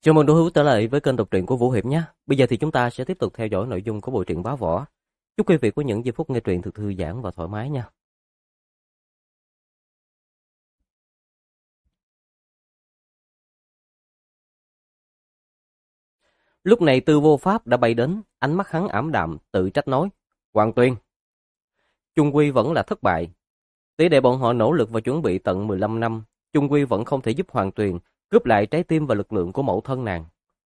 Chào mừng đối hữu trở lại với kênh đọc truyện của Vũ Hiệp nhé. Bây giờ thì chúng ta sẽ tiếp tục theo dõi nội dung của bộ truyện Bá Võ. Chúc quý vị có những giây phút nghe truyện thật thư giãn và thoải mái nha. Lúc này Tư Vô Pháp đã bay đến, ánh mắt hắn ảm đạm, tự trách nói: Hoàng Tuyền, chung quy vẫn là thất bại. Tỷ đệ bọn họ nỗ lực và chuẩn bị tận 15 năm, chung quy vẫn không thể giúp Hoàng Tuyền cướp lại trái tim và lực lượng của mẫu thân nàng.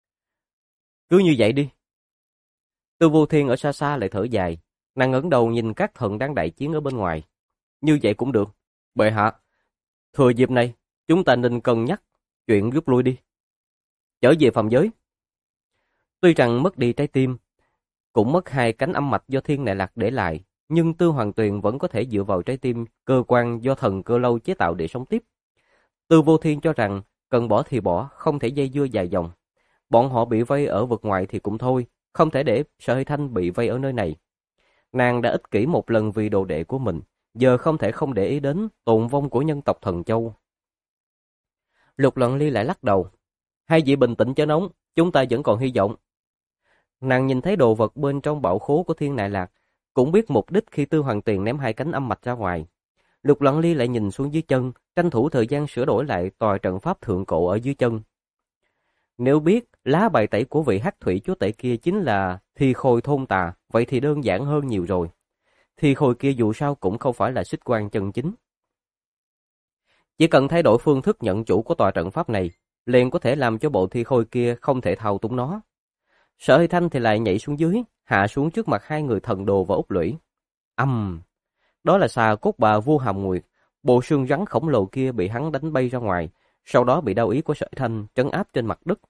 Cứ như vậy đi. Tư Vô Thiên ở xa xa lại thở dài, nàng ngẩng đầu nhìn các thần đang đại chiến ở bên ngoài. Như vậy cũng được. Bệ hạ, thừa dịp này, chúng ta nên cân nhắc chuyện rút lui đi. Trở về phàm giới. Tuy rằng mất đi trái tim, cũng mất hai cánh âm mạch do Thiên Nại Lạc để lại, nhưng Tư Hoàng Tuyền vẫn có thể dựa vào trái tim, cơ quan do thần cơ lâu chế tạo để sống tiếp. Tư Vô Thiên cho rằng cần bỏ thì bỏ, không thể dây dưa dài dòng. Bọn họ bị vây ở vực ngoại thì cũng thôi, không thể để Sở Hy Thanh bị vây ở nơi này. Nàng đã ích kỷ một lần vì đồ đệ của mình, giờ không thể không để ý đến tồn vong của nhân tộc Thần Châu. Lục Lận Ly lại lắc đầu. Hai vị bình tĩnh chớ nóng, chúng ta vẫn còn hy vọng. Nàng nhìn thấy đồ vật bên trong bảo khố của Thiên Nại Lạc, cũng biết mục đích khi Tư Hoàng Tuyền ném hai cánh âm mạch ra ngoài. Lục Lận Ly lại nhìn xuống dưới chân, tranh thủ thời gian sửa đổi lại tòa trận pháp thượng cổ ở dưới chân. Nếu biết lá bài tẩy của vị Hắc Thủy Chúa Tể kia chính là Thi Khôi Thôn Tà, vậy thì đơn giản hơn nhiều rồi. Thi Khôi kia dù sao cũng không phải là xích quan chân chính. Chỉ cần thay đổi phương thức nhận chủ của tòa trận pháp này, liền có thể làm cho bộ Thi Khôi kia không thể thao túng nó. Sở Hy Thanh thì lại nhảy xuống dưới, hạ xuống trước mặt hai người Thần Đồ và Úc Lũy. Đó là xà cốt bà Vua Hàm Nguyệt, bộ xương rắn khổng lồ kia bị hắn đánh bay ra ngoài, sau đó bị đao ý của Sở Hy Thanh trấn áp trên mặt đất.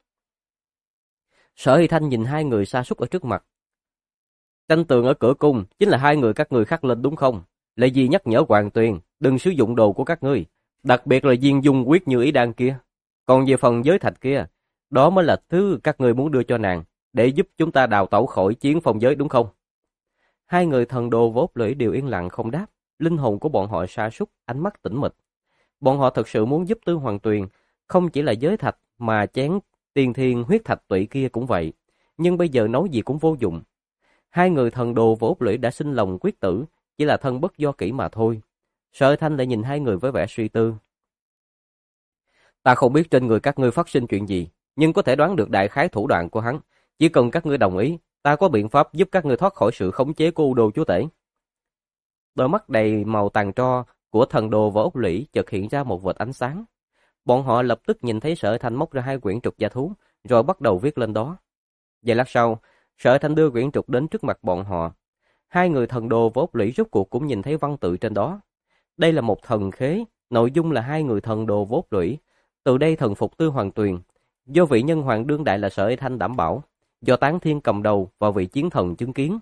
Sở Hy Thanh nhìn hai người sa sút ở trước mặt. Tranh tường ở cửa cung chính là hai người các ngươi khắc lên đúng không? Lệ gì nhắc nhở Hoàng Tuyền đừng sử dụng đồ của các ngươi, đặc biệt là viên dung quyết như ý đan kia. Còn về phần giới thạch kia, đó mới là thứ các ngươi muốn đưa cho nàng, để giúp chúng ta đào tẩu khỏi chiến phong giới đúng không? Hai người Thần Đồ và Úc Lũy đều yên lặng không đáp, linh hồn của bọn họ sa sút, ánh mắt tĩnh mịch. Bọn họ thật sự muốn giúp Tư Hoàng Tuyền, không chỉ là giới thạch mà chén tiên thiên huyết thạch tụy kia cũng vậy, nhưng bây giờ nói gì cũng vô dụng. Hai người Thần Đồ và Úc Lũy đã sinh lòng quyết tử, chỉ là thân bất do kỷ mà thôi. Sở Thanh lại nhìn hai người với vẻ suy tư. Ta không biết trên người các ngươi phát sinh chuyện gì, nhưng có thể đoán được đại khái thủ đoạn của hắn. Chỉ cần các ngươi đồng ý, ta có biện pháp giúp các ngươi thoát khỏi sự khống chế của U Đô Chúa Tể. Đôi mắt đầy màu tàn tro của Thần Đồ và Úc Lũy chợt hiện ra một vệt ánh sáng. Bọn họ lập tức nhìn thấy Sở Thanh móc ra hai quyển trục gia thú, rồi bắt đầu viết lên đó. Vài lát sau, Sở Thanh đưa quyển trục đến trước mặt bọn họ. Hai người Thần Đồ và Úc Lũy rốt cuộc cũng nhìn thấy văn tự trên đó. Đây là một thần khế, nội dung là hai người Thần Đồ và Úc Lũy từ đây thần phục Tư Hoàng Tuyền, do vị nhân hoàng đương đại là Sở Thanh đảm bảo, do Tán Thiên cầm đầu và vị chiến thần chứng kiến.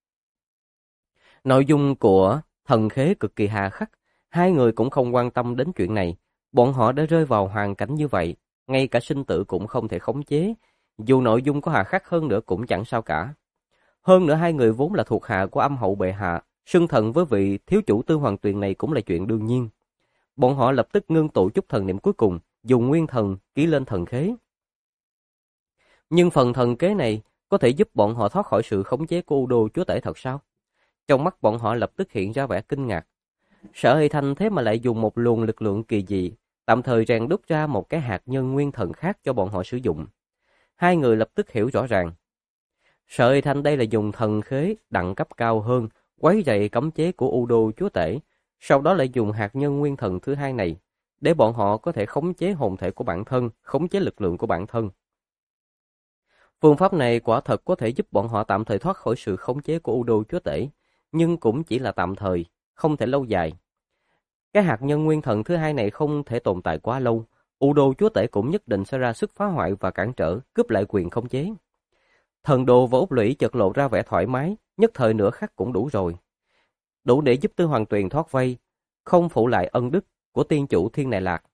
Nội dung của thần khế cực kỳ hà khắc, hai người cũng không quan tâm đến chuyện này. Bọn họ đã rơi vào hoàn cảnh như vậy, ngay cả sinh tử cũng không thể khống chế, dù nội dung có hà khắc hơn nữa cũng chẳng sao cả. Hơn nữa hai người vốn là thuộc hạ của Âm Hậu bệ hạ, xưng thần với vị thiếu chủ Tư Hoàng Tuyền này cũng là chuyện đương nhiên. Bọn họ lập tức ngưng tụ chút thần niệm cuối cùng, dùng nguyên thần ký lên thần khế. Nhưng phần thần kế này có thể giúp bọn họ thoát khỏi sự khống chế của U Đô Chúa Tể thật sao? Trong mắt bọn họ lập tức hiện ra vẻ kinh ngạc. Sở Hy Thanh thế mà lại dùng một luồng lực lượng kỳ dị, tạm thời rèn đúc ra một cái hạt nhân nguyên thần khác cho bọn họ sử dụng. Hai người lập tức hiểu rõ ràng. Sở Hy Thanh đây là dùng thần khế đẳng cấp cao hơn, quấy rầy cấm chế của U Đô Chúa Tể, sau đó lại dùng hạt nhân nguyên thần thứ hai này, để bọn họ có thể khống chế hồn thể của bản thân, khống chế lực lượng của bản thân. Phương pháp này quả thật có thể giúp bọn họ tạm thời thoát khỏi sự khống chế của U Đô Chúa Tể, nhưng cũng chỉ là tạm thời, không thể lâu dài. Cái hạt nhân nguyên thần thứ hai này không thể tồn tại quá lâu, U Đô Chúa Tể cũng nhất định sẽ ra sức phá hoại và cản trở, cướp lại quyền khống chế. Thần Đồ và Úc Lũy chợt lộ ra vẻ thoải mái, nhất thời nửa khắc cũng đủ rồi. Đủ để giúp Tư Hoàng Tuyền thoát vây, không phụ lại ân đức của tiên chủ Thiên Nại Lạc.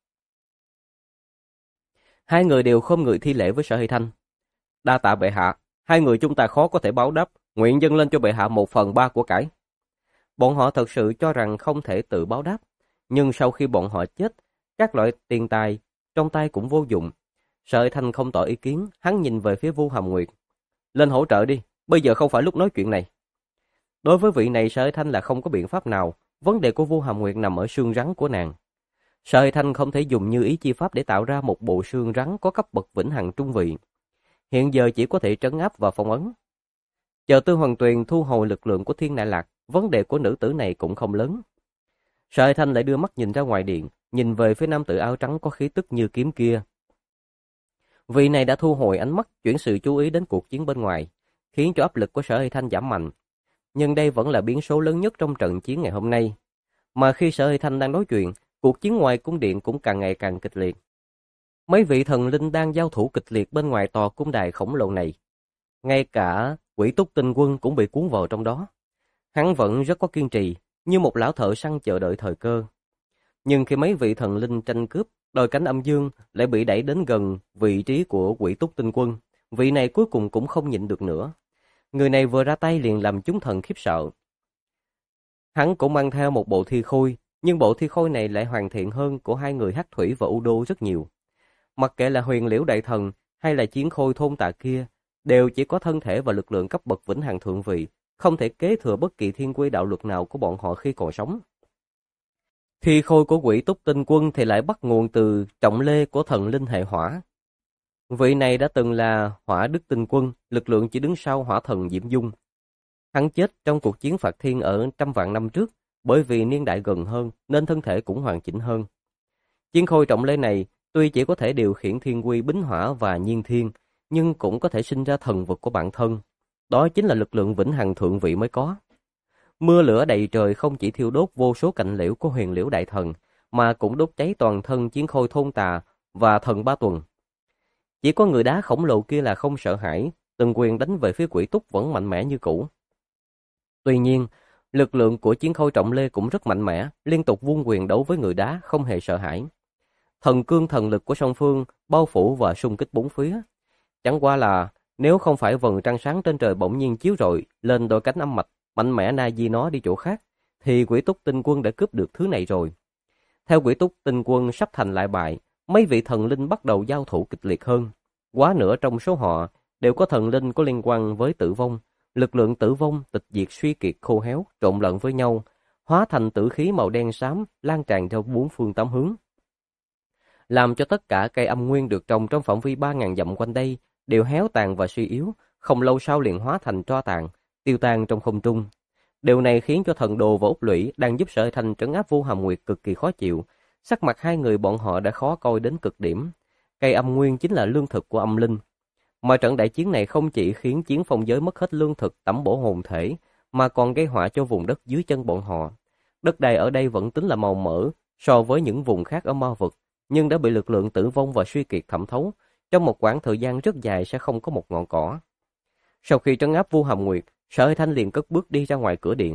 Hai người đều khom người thi lễ với Sở Hy Thanh. Đa tạ bệ hạ, hai người chúng ta khó có thể báo đáp, nguyện dâng lên cho bệ hạ 1/3 của cải. Bọn họ thật sự cho rằng không thể tự báo đáp, nhưng sau khi bọn họ chết, các loại tiền tài trong tay cũng vô dụng. Sở Hải Thanh không tỏ ý kiến, hắn nhìn về phía Vu Hàm Nguyệt. Lên hỗ trợ đi, bây giờ không phải lúc nói chuyện này. Đối với vị này Sở Hải Thanh là không có biện pháp nào, vấn đề của Vu Hàm Nguyệt nằm ở xương rắn của nàng. Sở Hải Thanh không thể dùng như ý chi pháp để tạo ra một bộ xương rắn có cấp bậc vĩnh hằng trung vị. Hiện giờ chỉ có thể trấn áp và phong ấn. Chờ Tư Hoàng Tuyền thu hồi lực lượng của Thiên Đại Lạc, vấn đề của nữ tử này cũng không lớn. Sở Hải Thanh lại đưa mắt nhìn ra ngoài điện, nhìn về phía nam tử áo trắng có khí tức như kiếm kia. Vị này đã thu hồi ánh mắt, chuyển sự chú ý đến cuộc chiến bên ngoài, khiến cho áp lực của Sở Hải Thanh giảm mạnh. Nhưng đây vẫn là biến số lớn nhất trong trận chiến ngày hôm nay. Mà khi Sở Hải Thanh đang nói chuyện, cuộc chiến ngoài cung điện cũng càng ngày càng kịch liệt. Mấy vị thần linh đang giao thủ kịch liệt bên ngoài tòa cung đài khổng lồ này. Ngay cả Quỷ Túc Tinh Quân cũng bị cuốn vào trong đó. Hắn vẫn rất có kiên trì, như một lão thợ săn chờ đợi thời cơ. Nhưng khi mấy vị thần linh tranh cướp, đôi cánh âm dương lại bị đẩy đến gần vị trí của Quỷ Túc Tinh Quân. Vị này cuối cùng cũng không nhịn được nữa. Người này vừa ra tay liền làm chúng thần khiếp sợ. Hắn cũng mang theo một bộ thi khôi, nhưng bộ thi khôi này lại hoàn thiện hơn của hai người Hắc Thủy và U Đô rất nhiều. Mặc kệ là Huyền Liễu Đại Thần hay là chiến khôi thôn tà kia, đều chỉ có thân thể và lực lượng cấp bậc vĩnh hằng thượng vị, không thể kế thừa bất kỳ thiên quy đạo luật nào của bọn họ khi còn sống. Thi khôi của Quỷ Túc Tinh Quân thì lại bắt nguồn từ trọng lê của thần linh hệ hỏa. Vị này đã từng là Hỏa Đức Tinh Quân, lực lượng chỉ đứng sau hỏa thần Diễm Dung. Hắn chết trong cuộc chiến phạt thiên ở trăm vạn năm trước, bởi vì niên đại gần hơn nên thân thể cũng hoàn chỉnh hơn. Chiến khôi trọng lê này tuy chỉ có thể điều khiển thiên quy bính hỏa và nhiên thiên, nhưng cũng có thể sinh ra thần vực của bản thân. Đó chính là lực lượng vĩnh hằng thượng vị mới có. Mưa lửa đầy trời không chỉ thiêu đốt vô số cạnh liễu của Huyền Liễu Đại Thần, mà cũng đốt cháy toàn thân chiến khôi thôn tà và thần Ba Tuần. Chỉ có người đá khổng lồ kia là không sợ hãi, từng quyền đánh về phía Quỷ Túc vẫn mạnh mẽ như cũ. Tuy nhiên, lực lượng của chiến khôi trọng lê cũng rất mạnh mẽ, liên tục vung quyền đấu với người đá không hề sợ hãi. Thần cương thần lực của song phương bao phủ và xung kích bốn phía. Chẳng qua là nếu không phải vầng trăng sáng trên trời bỗng nhiên chiếu rọi lên đôi cánh âm mạch, mạnh mẽ na di nó đi chỗ khác, thì Quỷ Túc Tinh Quân đã cướp được thứ này rồi. Theo Quỷ Túc Tinh Quân sắp thành lại bại, mấy vị thần linh bắt đầu giao thủ kịch liệt hơn. Quá nửa trong số họ đều có thần linh có liên quan với tử vong. Lực lượng tử vong, tịch diệt, suy kiệt, khô héo, trộn lẫn với nhau, hóa thành tử khí màu đen xám lan tràn theo bốn phương tám hướng, làm cho tất cả cây âm nguyên được trồng trong phạm vi 3.000 dặm quanh đây đều héo tàn và suy yếu, không lâu sau liền hóa thành tro tàn, tiêu tan trong không trung. Điều này khiến cho Thần Đồ và Úc Lũy đang giúp Sở Hải Thanh trấn áp Vu Hàm Nguyệt cực kỳ khó chịu. Sắc mặt hai người bọn họ đã khó coi đến cực điểm. Cây âm nguyên chính là lương thực của âm linh. Mà trận đại chiến này không chỉ khiến chiến phong giới mất hết lương thực tẩm bổ hồn thể, mà còn gây họa cho vùng đất dưới chân bọn họ. Đất đai ở đây vẫn tính là màu mỡ so với những vùng khác ở ma vực, nhưng đã bị lực lượng tử vong và suy kiệt thẩm thấu, trong một quãng thời gian rất dài sẽ không có một ngọn cỏ. Sau khi trấn áp Vu Hàm Nguyệt, Sở Hải Thanh liền cất bước đi ra ngoài cửa điện.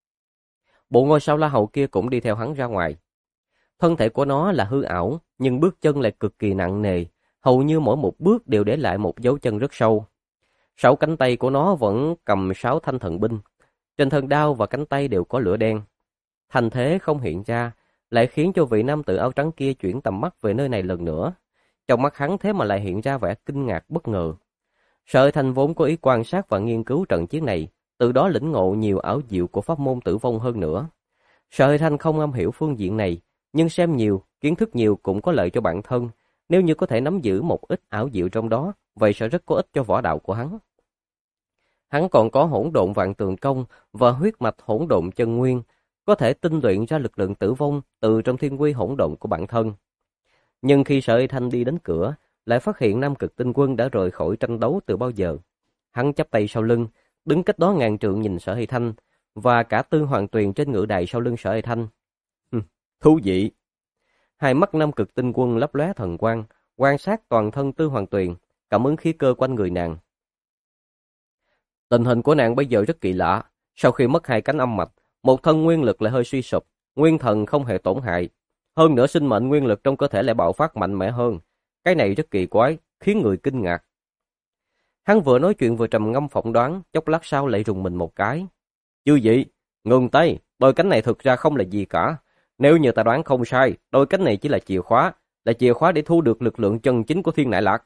Bộ ngôi sao La Hầu kia cũng đi theo hắn ra ngoài. Thân thể của nó là hư ảo, nhưng bước chân lại cực kỳ nặng nề, hầu như mỗi một bước đều để lại một dấu chân rất sâu. 6 cánh tay của nó vẫn cầm 6 thanh thần binh, trên thân đao và cánh tay đều có lửa đen. Thành thế không hiện ra, lại khiến cho vị nam tử áo trắng kia chuyển tầm mắt về nơi này lần nữa. Trong mắt hắn thế mà lại hiện ra vẻ kinh ngạc bất ngờ. Sở Hải Thanh vốn có ý quan sát và nghiên cứu trận chiến này, từ đó lĩnh ngộ nhiều ảo diệu của pháp môn tử vong hơn nữa. Sở Hải Thanh không am hiểu phương diện này, nhưng xem nhiều, kiến thức nhiều cũng có lợi cho bản thân. Nếu như có thể nắm giữ một ít ảo diệu trong đó, vậy sẽ rất có ích cho võ đạo của hắn. Hắn còn có hỗn độn vạn tường công và huyết mạch hỗn độn chân nguyên, có thể tinh luyện ra lực lượng tử vong từ trong thiên quy hỗn độn của bản thân. Nhưng khi Sở Hải Thanh đi đến cửa, lại phát hiện Nam Cực Tinh Quân đã rời khỏi tranh đấu từ bao giờ. Hắn chắp tay sau lưng, đứng cách đó ngàn trượng nhìn Sở Hải Thanh, và cả Tư Hoàng Tuyền trên ngự đài sau lưng Sở Hải Thanh. Thú vị! Hai mắt Nam Cực Tinh Quân lấp lóe thần quang, quan sát toàn thân Tư Hoàng Tuyền, cảm ứng khí cơ quanh người nàng. Tình hình của nàng bây giờ rất kỳ lạ, sau khi mất 2 cánh âm mạch, một thân nguyên lực lại hơi suy sụp, nguyên thần không hề tổn hại. Hơn nữa sinh mệnh nguyên lực trong cơ thể lại bạo phát mạnh mẽ hơn. Cái này rất kỳ quái, khiến người kinh ngạc. Hắn vừa nói chuyện vừa trầm ngâm phỏng đoán, chốc lát sau lại rùng mình một cái. Chứ gì? Ngừng tay, đôi cánh này thực ra không là gì cả. Nếu như ta đoán không sai, đôi cánh này chỉ là chìa khóa, là chìa khóa để thu được lực lượng chân chính của Thiên Nại Lạc.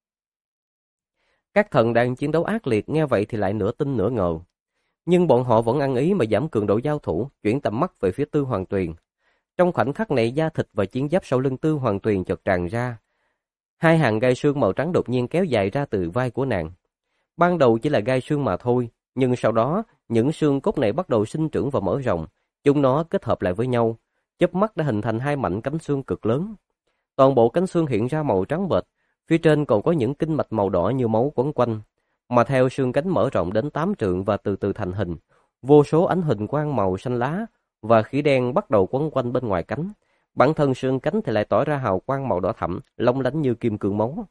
Các thần đang chiến đấu ác liệt nghe vậy thì lại nửa tin nửa ngờ. Nhưng bọn họ vẫn ăn ý mà giảm cường độ giao thủ, chuyển tầm mắt về phía Tư Hoàng Tuyền. Trong khoảnh khắc này, da thịt và chiến giáp sau lưng Tư Hoàng Tuyền chợt tràn ra. Hai hàng gai xương màu trắng đột nhiên kéo dài ra từ vai của nàng. Ban đầu chỉ là gai xương mà thôi, nhưng sau đó, những xương cốt này bắt đầu sinh trưởng và mở rộng. Chúng nó kết hợp lại với nhau, chớp mắt đã hình thành hai mảnh cánh xương cực lớn. Toàn bộ cánh xương hiện ra màu trắng bệch, phía trên còn có những kinh mạch màu đỏ như máu quấn quanh. Mà theo xương cánh mở rộng đến 8 trượng và từ từ thành hình, vô số ánh huỳnh quang màu xanh lá và khí đen bắt đầu quấn quanh bên ngoài cánh. Bản thân xương cánh thì lại tỏa ra hào quang màu đỏ thẫm, long lánh như kim cương máu.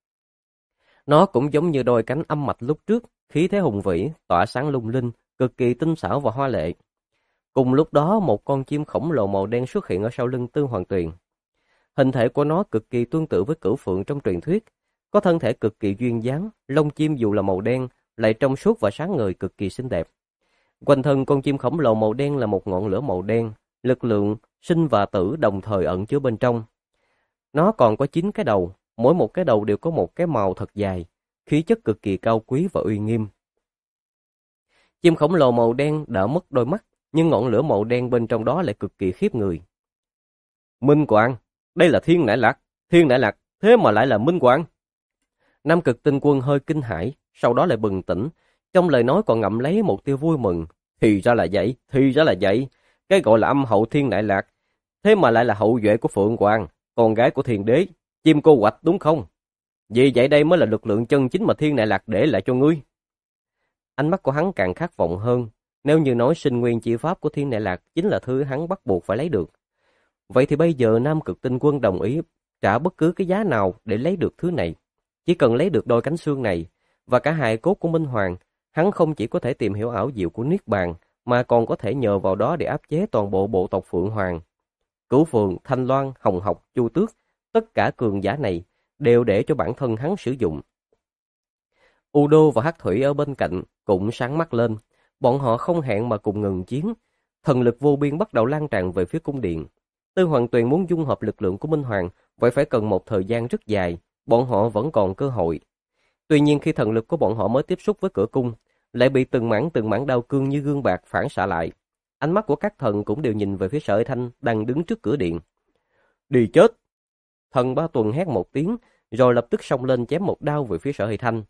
Nó cũng giống như đôi cánh âm mạch lúc trước, khí thế hùng vĩ, tỏa sáng lung linh, cực kỳ tinh xảo và hoa lệ. Cùng lúc đó, một con chim khổng lồ màu đen xuất hiện ở sau lưng Tư Hoàng Tuyền. Hình thể của nó cực kỳ tương tự với cửu phượng trong truyền thuyết, có thân thể cực kỳ duyên dáng, lông chim dù là màu đen, lại trong suốt và sáng ngời cực kỳ xinh đẹp. Quanh thân con chim khổng lồ màu đen là một ngọn lửa màu đen, lực lượng sinh và tử đồng thời ẩn chứa bên trong. Nó còn có 9 cái đầu, mỗi một cái đầu đều có một cái màu thật dài, khí chất cực kỳ cao quý và uy nghiêm. Chim khổng lồ màu đen đã mất đôi mắt, nhưng ngọn lửa màu đen bên trong đó lại cực kỳ khiếp người. Minh Quang, đây là Thiên Nại Lạc, thế mà lại là Minh Quang. Nam Cực Tinh Quân hơi kinh hãi, sau đó lại bừng tỉnh, trong lời nói còn ngậm lấy một tia vui mừng. Thì ra là vậy, cái gọi là âm hậu Thiên Nại Lạc, thế mà lại là hậu duệ của Phượng Hoàng, con gái của Thiên Đế, chim cô Hoạch đúng không? Vì vậy đây mới là lực lượng chân chính mà Thiên Nại Lạc để lại cho ngươi. Ánh mắt của hắn càng khát vọng hơn, nếu như nói sinh nguyên chi pháp của Thiên Nại Lạc chính là thứ hắn bắt buộc phải lấy được. Vậy thì bây giờ Nam Cực Tinh Quân đồng ý trả bất cứ cái giá nào để lấy được thứ này. Chỉ cần lấy được đôi cánh xương này và cả hài cốt của Minh Hoàng, hắn không chỉ có thể tìm hiểu ảo diệu của Niết Bàn, mà còn có thể nhờ vào đó để áp chế toàn bộ bộ tộc Phượng Hoàng. Cửu Phượng, Thanh Loan, Hồng Học, Chu Tước, tất cả cường giả này đều để cho bản thân hắn sử dụng. Udo và Hắc Thủy ở bên cạnh cũng sáng mắt lên, bọn họ không hẹn mà cùng ngừng chiến. Thần lực vô biên bắt đầu lan tràn về phía cung điện. Tư Hoàng Tuyền muốn dung hợp lực lượng của Minh Hoàng, vậy phải cần một thời gian rất dài, bọn họ vẫn còn cơ hội. Tuy nhiên khi thần lực của bọn họ mới tiếp xúc với cửa cung, lại bị từng mảng đao cương như gương bạc phản xạ lại. Ánh mắt của các thần cũng đều nhìn về phía Sở Hải Thanh đang đứng trước cửa điện. Đi chết! Thần Ba Tuần hét một tiếng, rồi lập tức xông lên chém một đao về phía Sở Hải Thanh.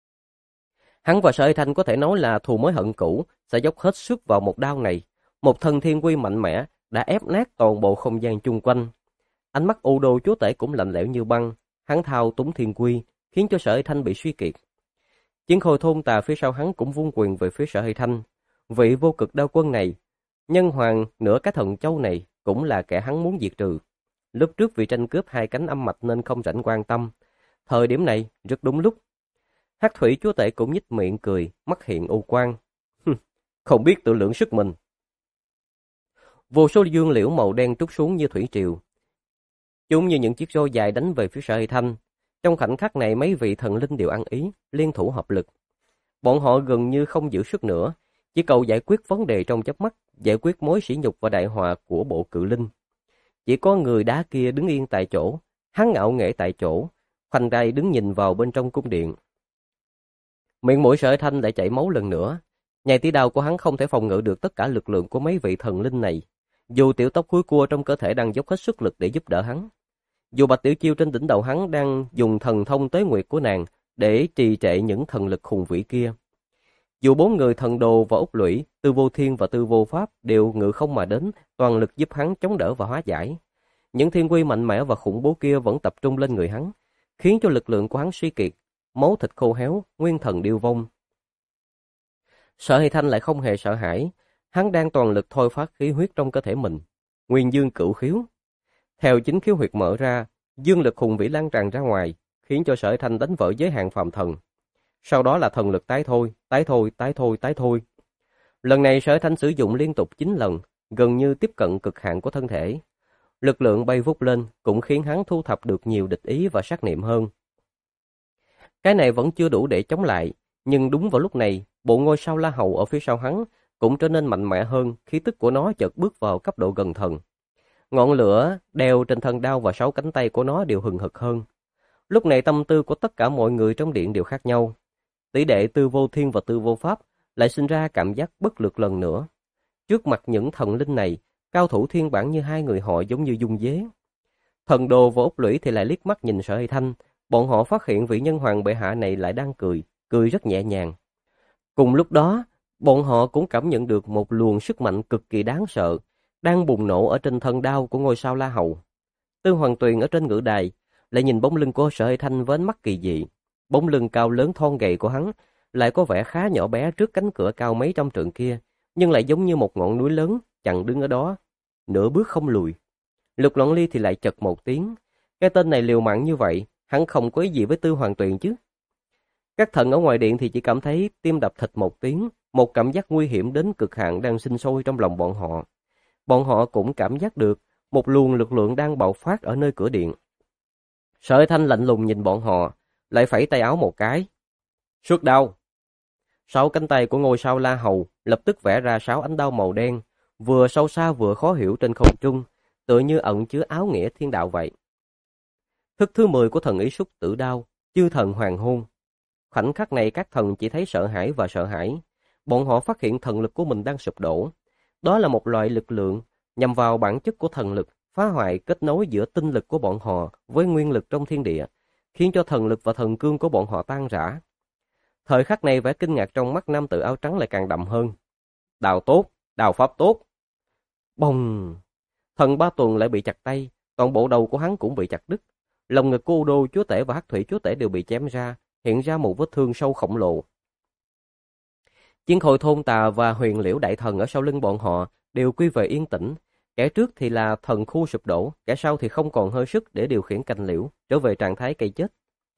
Hắn và Sở Hải Thanh có thể nói là thù mới hận cũ, sẽ dốc hết sức vào một đao này. Một thần thiên quy mạnh mẽ đã ép nát toàn bộ không gian chung quanh. Ánh mắt Udo chúa tể cũng lạnh lẽo như băng, hắn thao túng thiên quy, khiến cho Sở Hải Thanh bị suy kiệt. Chiến khôi thôn tà phía sau hắn cũng vung quyền về phía Sở Hải Thanh. Vị vô cực đao quân này, nhân hoàng nửa cái thần châu này cũng là kẻ hắn muốn diệt trừ. Lúc trước vì tranh cướp hai cánh âm mạch nên không rảnh quan tâm. Thời điểm này rất đúng lúc. Hắc Thủy chúa tể cũng nhếch miệng cười, mắt hiện u quang. Không biết tự lượng sức mình. Vô số dương liễu màu đen trút xuống như thủy triều. Chúng như những chiếc roi dài đánh về phía Sở Hải Thanh. Trong khoảnh khắc này mấy vị thần linh đều ăn ý, liên thủ hợp lực. Bọn họ gần như không giữ sức nữa, chỉ cầu giải quyết vấn đề trong chớp mắt, giải quyết mối sỉ nhục và đại họa của bộ cự linh. Chỉ có người đá kia đứng yên tại chỗ, hắn ngạo nghễ tại chỗ, khoanh tay đứng nhìn vào bên trong cung điện. Miệng mũi Sở Hải Thanh lại chảy máu lần nữa. Nhai tí đao của hắn không thể phòng ngự được tất cả lực lượng của mấy vị thần linh này. Dù tiểu tóc cuối cua trong cơ thể đang dốc hết sức lực để giúp đỡ hắn. Dù Bạch Tiểu Chiêu trên đỉnh đầu hắn đang dùng thần thông tế nguyệt của nàng để trì trệ những thần lực hùng vĩ kia. Dù 4 người thần đồ và Úc Lũy, Tư Vô Thiên và Tư Vô Pháp đều ngự không mà đến, toàn lực giúp hắn chống đỡ và hóa giải. Những thiên quy mạnh mẽ và khủng bố kia vẫn tập trung lên người hắn, khiến cho lực lượng của hắn suy kiệt, máu thịt khô héo, nguyên thần điêu vong. Sở Hải Thanh lại không hề sợ hãi, hắn đang toàn lực thôi phát khí huyết trong cơ thể mình. Nguyên dương cửu khiếu. Theo chính khiếu huyệt mở ra, dương lực hùng vĩ lan tràn ra ngoài, khiến cho Sở Hải Thanh đánh vỡ giới hạn phàm thần. Sau đó là thần lực tái thôi. Lần này Sở Hải Thanh sử dụng liên tục 9 lần, gần như tiếp cận cực hạn của thân thể. Lực lượng bay vút lên cũng khiến hắn thu thập được nhiều địch ý và sát niệm hơn. Cái này vẫn chưa đủ để chống lại, nhưng đúng vào lúc này, bộ ngôi sao La Hầu ở phía sau hắn cũng trở nên mạnh mẽ hơn, khí tức của nó chợt bước vào cấp độ gần thần. Ngọn lửa đeo trên thân đao và 6 cánh tay của nó đều hừng hực hơn. Lúc này tâm tư của tất cả mọi người trong điện đều khác nhau. Tỷ đệ Tư Vô Thiên và Tư Vô Pháp lại sinh ra cảm giác bất lực lần nữa. Trước mặt những thần linh này, cao thủ thiên bản như hai người họ giống như dung dế. Thần Đồ và Úc Lũy thì lại liếc mắt nhìn Sở Hay Thanh, bọn họ phát hiện vị nhân hoàng bệ hạ này lại đang cười rất nhẹ nhàng. Cùng lúc đó, bọn họ cũng cảm nhận được một luồng sức mạnh cực kỳ đáng sợ, đang bùng nổ ở trên thân đao của ngôi sao La Hầu. Tư Hoàng Tuyền ở trên ngự đài, lại nhìn bóng lưng của Sở Hay Thanh với ánh mắt kỳ dị. Bóng lưng cao lớn thon gầy của hắn lại có vẻ khá nhỏ bé trước cánh cửa cao mấy trăm trượng kia, nhưng lại giống như một ngọn núi lớn chặn đứng ở đó, nửa bước không lùi. Lục Loạn Ly thì lại chật một tiếng, cái tên này liều mạng như vậy, hắn không có ý gì với Tư Hoàng Tuyền chứ. Các thần ở ngoài điện thì chỉ cảm thấy tim đập thịt một tiếng, một cảm giác nguy hiểm đến cực hạn đang sinh sôi trong lòng bọn họ. Bọn họ cũng cảm giác được một luồng lực lượng đang bạo phát ở nơi cửa điện. Sở Hay Thanh lạnh lùng nhìn bọn họ, lại phẩy tay áo một cái. Xuất đao! 6 cánh tay của ngôi sao La Hầu lập tức vẽ ra 6 ánh đao màu đen, vừa sâu xa vừa khó hiểu trên không trung, tựa như ẩn chứa áo nghĩa thiên đạo vậy. Thức thứ 10 của thần ý Xúc Tử Đao, chư thần hoàng hôn. Khoảnh khắc này các thần chỉ thấy sợ hãi và sợ hãi. Bọn họ phát hiện thần lực của mình đang sụp đổ. Đó là một loại lực lượng nhằm vào bản chất của thần lực, phá hoại kết nối giữa tinh lực của bọn họ với nguyên lực trong thiên địa, khiến cho thần lực và thần cương của bọn họ tan rã. Thời khắc này vẻ kinh ngạc trong mắt nam tử áo trắng lại càng đậm hơn. Đào tốt, đào pháp tốt. Bông! Thần Ba Tuần lại bị chặt tay, toàn bộ đầu của hắn cũng bị chặt đứt. Lồng ngực của U Đô chúa tể và Hắc Thủy chúa tể đều bị chém ra, hiện ra một vết thương sâu khổng lồ. Chiến khôi thôn tà và huyền liễu đại thần ở sau lưng bọn họ đều quy về yên tĩnh. Kẻ trước thì là thần khu sụp đổ, kẻ sau thì không còn hơi sức để điều khiển cành liễu, trở về trạng thái cây chết.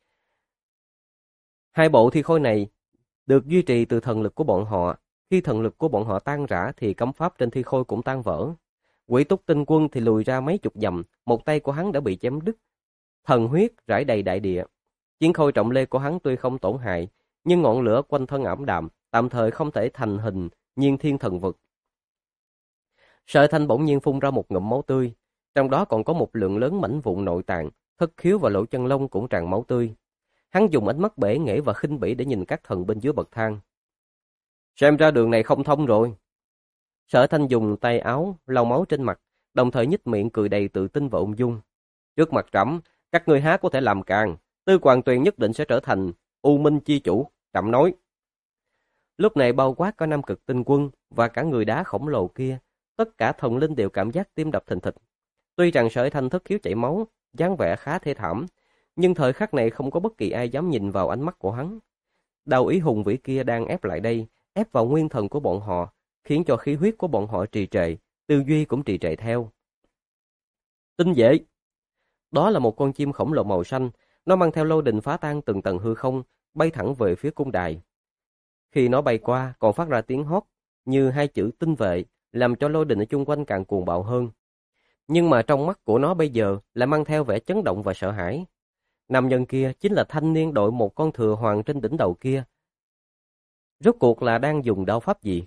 Hai bộ thi khôi này được duy trì từ thần lực của bọn họ. Khi thần lực của bọn họ tan rã thì cấm pháp trên thi khôi cũng tan vỡ. Quỷ Túc Tinh Quân thì lùi ra mấy chục dặm, một tay của hắn đã bị chém đứt. Thần huyết rải đầy đại địa. Chiến khôi trọng lê của hắn tuy không tổn hại, nhưng ngọn lửa quanh thân ảm đạm, tạm thời không thể thành hình nhiên thiên thần vực. Sở Thanh bỗng nhiên phun ra một ngụm máu tươi, trong đó còn có một lượng lớn mảnh vụn nội tạng, thất khiếu và lỗ chân lông cũng tràn máu tươi. Hắn dùng ánh mắt bể nghễ và khinh bỉ để nhìn các thần bên dưới bậc thang. Xem ra đường này không thông rồi. Sở Thanh dùng tay áo lau máu trên mặt, đồng thời nhếch miệng cười đầy tự tin và ung dung. Trước mặt trẫm, các ngươi há có thể làm càn, Tư Hoàng Tuyền nhất định sẽ trở thành U Minh chi chủ, trẫm nói. Lúc này bao quát có Nam Cực Tinh Quân và cả người đá khổng lồ kia, tất cả thần linh đều cảm giác tim đập thình thịch. Tuy rằng Sở Thanh thất khiếu chảy máu, dáng vẻ khá thê thảm, nhưng thời khắc này không có bất kỳ ai dám nhìn vào ánh mắt của hắn. Đao ý hùng vĩ kia đang ép lại đây, ép vào nguyên thần của bọn họ, khiến cho khí huyết của bọn họ trì trệ, tư duy cũng trì trệ theo. Tinh vệ! Đó là một con chim khổng lồ màu xanh, nó mang theo lôi đình phá tan từng tầng hư không, bay thẳng về phía cung đài. Khi nó bay qua, còn phát ra tiếng hót như hai chữ tinh vệ, làm cho lôi đình ở chung quanh càng cuồng bạo hơn. Nhưng mà trong mắt của nó bây giờ lại mang theo vẻ chấn động và sợ hãi. Nam nhân kia chính là thanh niên đội một con thừa hoàng trên đỉnh đầu kia. Rốt cuộc là đang dùng đao pháp gì?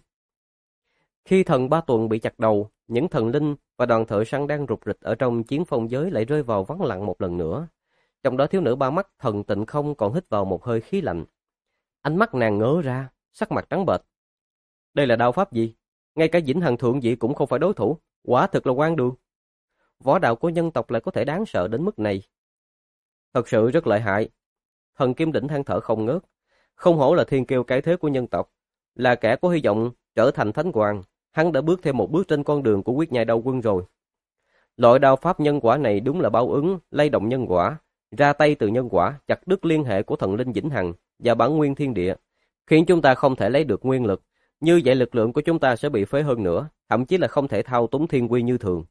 Khi thần Ba Tuần bị chặt đầu, những thần linh và đoàn thợ săn đang rục rịch ở trong chiến phong giới lại rơi vào vắng lặng một lần nữa. Trong đó thiếu nữ ba mắt thần Tịnh Không còn hít vào một hơi khí lạnh. Ánh mắt nàng ngớ ra, sắc mặt trắng bệch. Đây là đao pháp gì? Ngay cả Vĩnh Hằng Thượng Vị cũng không phải đối thủ, quả thực là hoang đường. Võ đạo của nhân tộc lại có thể đáng sợ đến mức này. Thật sự rất lợi hại. Thần Kim Đỉnh than thở không ngớt. Không hổ là thiên kiêu cái thế của nhân tộc, là kẻ có hy vọng trở thành thánh hoàng. Hắn đã bước thêm một bước trên con đường của Quyết Nhai Đao Quân rồi. Loại đao pháp nhân quả này đúng là báo ứng, lay động nhân quả, ra tay từ nhân quả, chặt đứt liên hệ của thần linh Vĩnh Hằng và bản nguyên thiên địa, khiến chúng ta không thể lấy được nguyên lực. Như vậy lực lượng của chúng ta sẽ bị phế hơn nữa, thậm chí là không thể thao túng thiên quy như thường.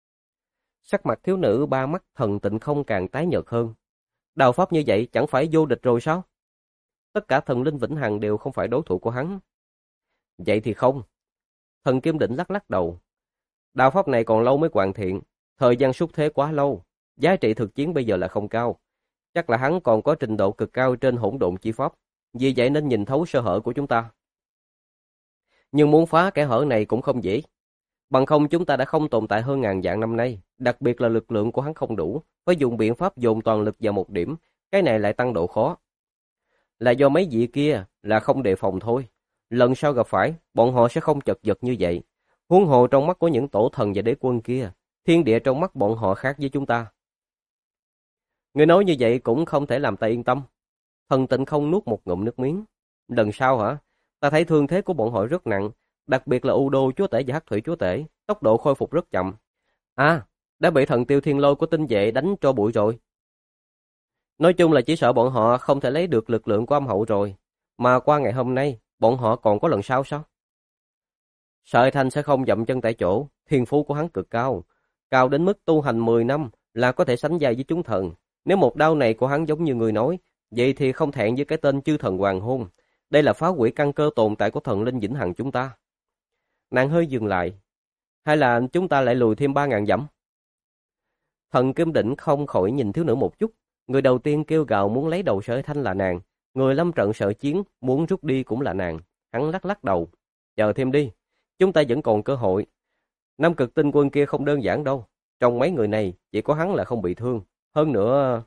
Sắc mặt thiếu nữ ba mắt thần Tịnh Không càng tái nhợt hơn. Đao pháp như vậy chẳng phải vô địch rồi sao? Tất cả thần linh Vĩnh Hằng đều không phải đối thủ của hắn. Vậy thì không. Thần Kim Đỉnh lắc lắc đầu. Đao pháp này còn lâu mới hoàn thiện, thời gian xúc thế quá lâu, giá trị thực chiến bây giờ là không cao. Chắc là hắn còn có trình độ cực cao trên hỗn độn chi pháp, vì vậy nên nhìn thấu sơ hở của chúng ta. Nhưng muốn phá kẽ hở này cũng không dễ. Bằng không chúng ta đã không tồn tại hơn ngàn vạn năm nay, đặc biệt là lực lượng của hắn không đủ, phải dùng biện pháp dồn toàn lực vào một điểm, cái này lại tăng độ khó. Là do mấy vị kia là không đề phòng thôi. Lần sau gặp phải, bọn họ sẽ không chật vật như vậy. Huống hồ trong mắt của những tổ thần và đế quân kia, thiên địa trong mắt bọn họ khác với chúng ta. Người nói như vậy cũng không thể làm ta yên tâm. Thần Tịnh không nuốt một ngụm nước miếng. Lần sau hả? Ta thấy thương thế của bọn họ rất nặng, đặc biệt là U Đô chúa tể và Hắc Thủy chúa tể, tốc độ khôi phục rất chậm. À, đã bị thần Tiêu Thiên Lôi của tinh vệ đánh cho bụi rồi. Nói chung là chỉ sợ bọn họ không thể lấy được lực lượng của âm hậu rồi. Mà qua ngày hôm nay, bọn họ còn có lần sau sao? Sợi Thanh sẽ không dậm chân tại chỗ, thiên phú của hắn cực cao. Cao đến mức tu hành 10 năm là có thể sánh vai với chúng thần. Nếu một đao này của hắn giống như người nói, vậy thì không thẹn với cái tên chư thần hoàng hôn. Đây là phá hủy căn cơ tồn tại của thần linh vĩnh hằng chúng ta. Nàng hơi dừng lại. Hay là chúng ta lại lùi thêm 3.000 dặm? Thần Kim Đỉnh không khỏi nhìn thiếu nữ một chút. Người đầu tiên kêu gào muốn lấy đầu Sợi Thanh là nàng. Người lâm trận sợ chiến muốn rút đi cũng là nàng. Hắn lắc lắc đầu. Chờ thêm đi. Chúng ta vẫn còn cơ hội. Nam Cực Tinh Quân kia không đơn giản đâu. Trong mấy người này, chỉ có hắn là không bị thương. Hơn nữa...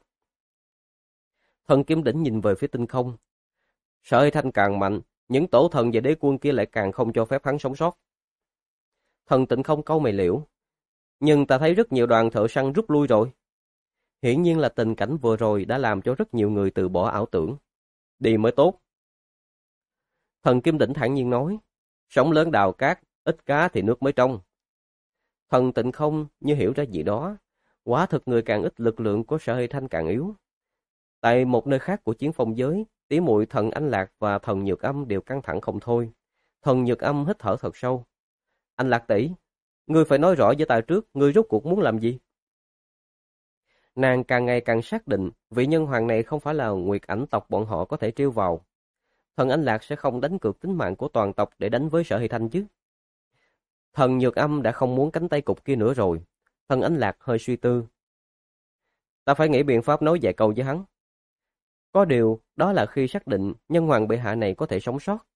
Thần Kim Đỉnh nhìn về phía tinh không. Sợi Thanh càng mạnh, những tổ thần và đế quân kia lại càng không cho phép hắn sống sót. Thần Tịnh không câu mày liễu. Nhưng ta thấy rất nhiều đoàn thợ săn rút lui rồi. Hiển nhiên là tình cảnh vừa rồi đã làm cho rất nhiều người từ bỏ ảo tưởng. Đi mới tốt. Thần Kim Đỉnh thản nhiên nói. Sóng lớn đào cát, ít cá thì nước mới trong. Thần Tịnh không như hiểu ra gì đó. Quả thực người càng ít lực lượng của Sợi Thanh càng yếu. Tại một nơi khác của chiến phong giới, tỉ muội thần Anh Lạc và thần Nhược Âm đều căng thẳng không thôi. Thần Nhược Âm hít thở thật sâu. Anh Lạc tỷ, ngươi phải nói rõ với ta trước, ngươi rốt cuộc muốn làm gì? Nàng càng ngày càng xác định, vị nhân hoàng này không phải là Nguyệt Ảnh tộc bọn họ có thể trêu vào. Thần Anh Lạc sẽ không đánh cược tính mạng của toàn tộc để đánh với Sở Hy Thanh chứ. Thần Nhược Âm đã không muốn cánh tay cục kia nữa rồi. Thần Anh Lạc hơi suy tư. Ta phải nghĩ biện pháp nói vài câu với hắn. Có điều, đó là khi xác định nhân hoàng bệ hạ này có thể sống sót.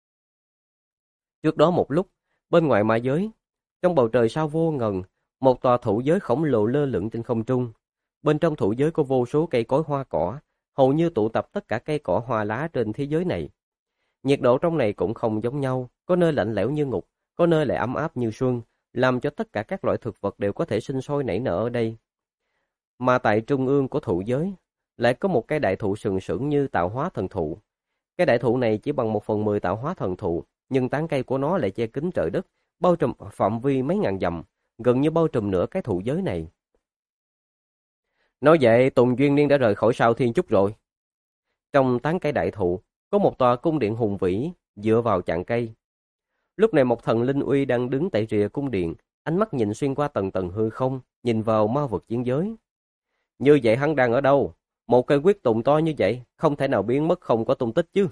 Trước đó một lúc, bên ngoài ma giới, trong bầu trời sao vô ngần, một tòa thụ giới khổng lồ lơ lửng trên không trung. Bên trong thụ giới có vô số cây cối hoa cỏ, hầu như tụ tập tất cả cây cỏ hoa lá trên thế giới này. Nhiệt độ trong này cũng không giống nhau, có nơi lạnh lẽo như ngục, có nơi lại ấm áp như xuân, làm cho tất cả các loại thực vật đều có thể sinh sôi nảy nở ở đây. Mà tại trung ương của thụ giới, lại có một cái đại thụ sừng sững như tạo hóa thần thụ. Cái đại thụ này chỉ bằng 1/10 tạo hóa thần thụ, nhưng tán cây của nó lại che kín trời đất, bao trùm phạm vi mấy ngàn dặm, gần như bao trùm nửa cái thụ giới này. Nói vậy, Tùng Duyên Niên đã rời khỏi Sao Thiên Chúc rồi. Trong tán cây đại thụ, có một tòa cung điện hùng vĩ, dựa vào chạng cây. Lúc này một thần linh uy đang đứng tại rìa cung điện, ánh mắt nhìn xuyên qua tầng tầng hư không, nhìn vào ma vực chiến giới. Như vậy hắn đang ở đâu? Một cây quyết tùng to như vậy, không thể nào biến mất không có tung tích chứ.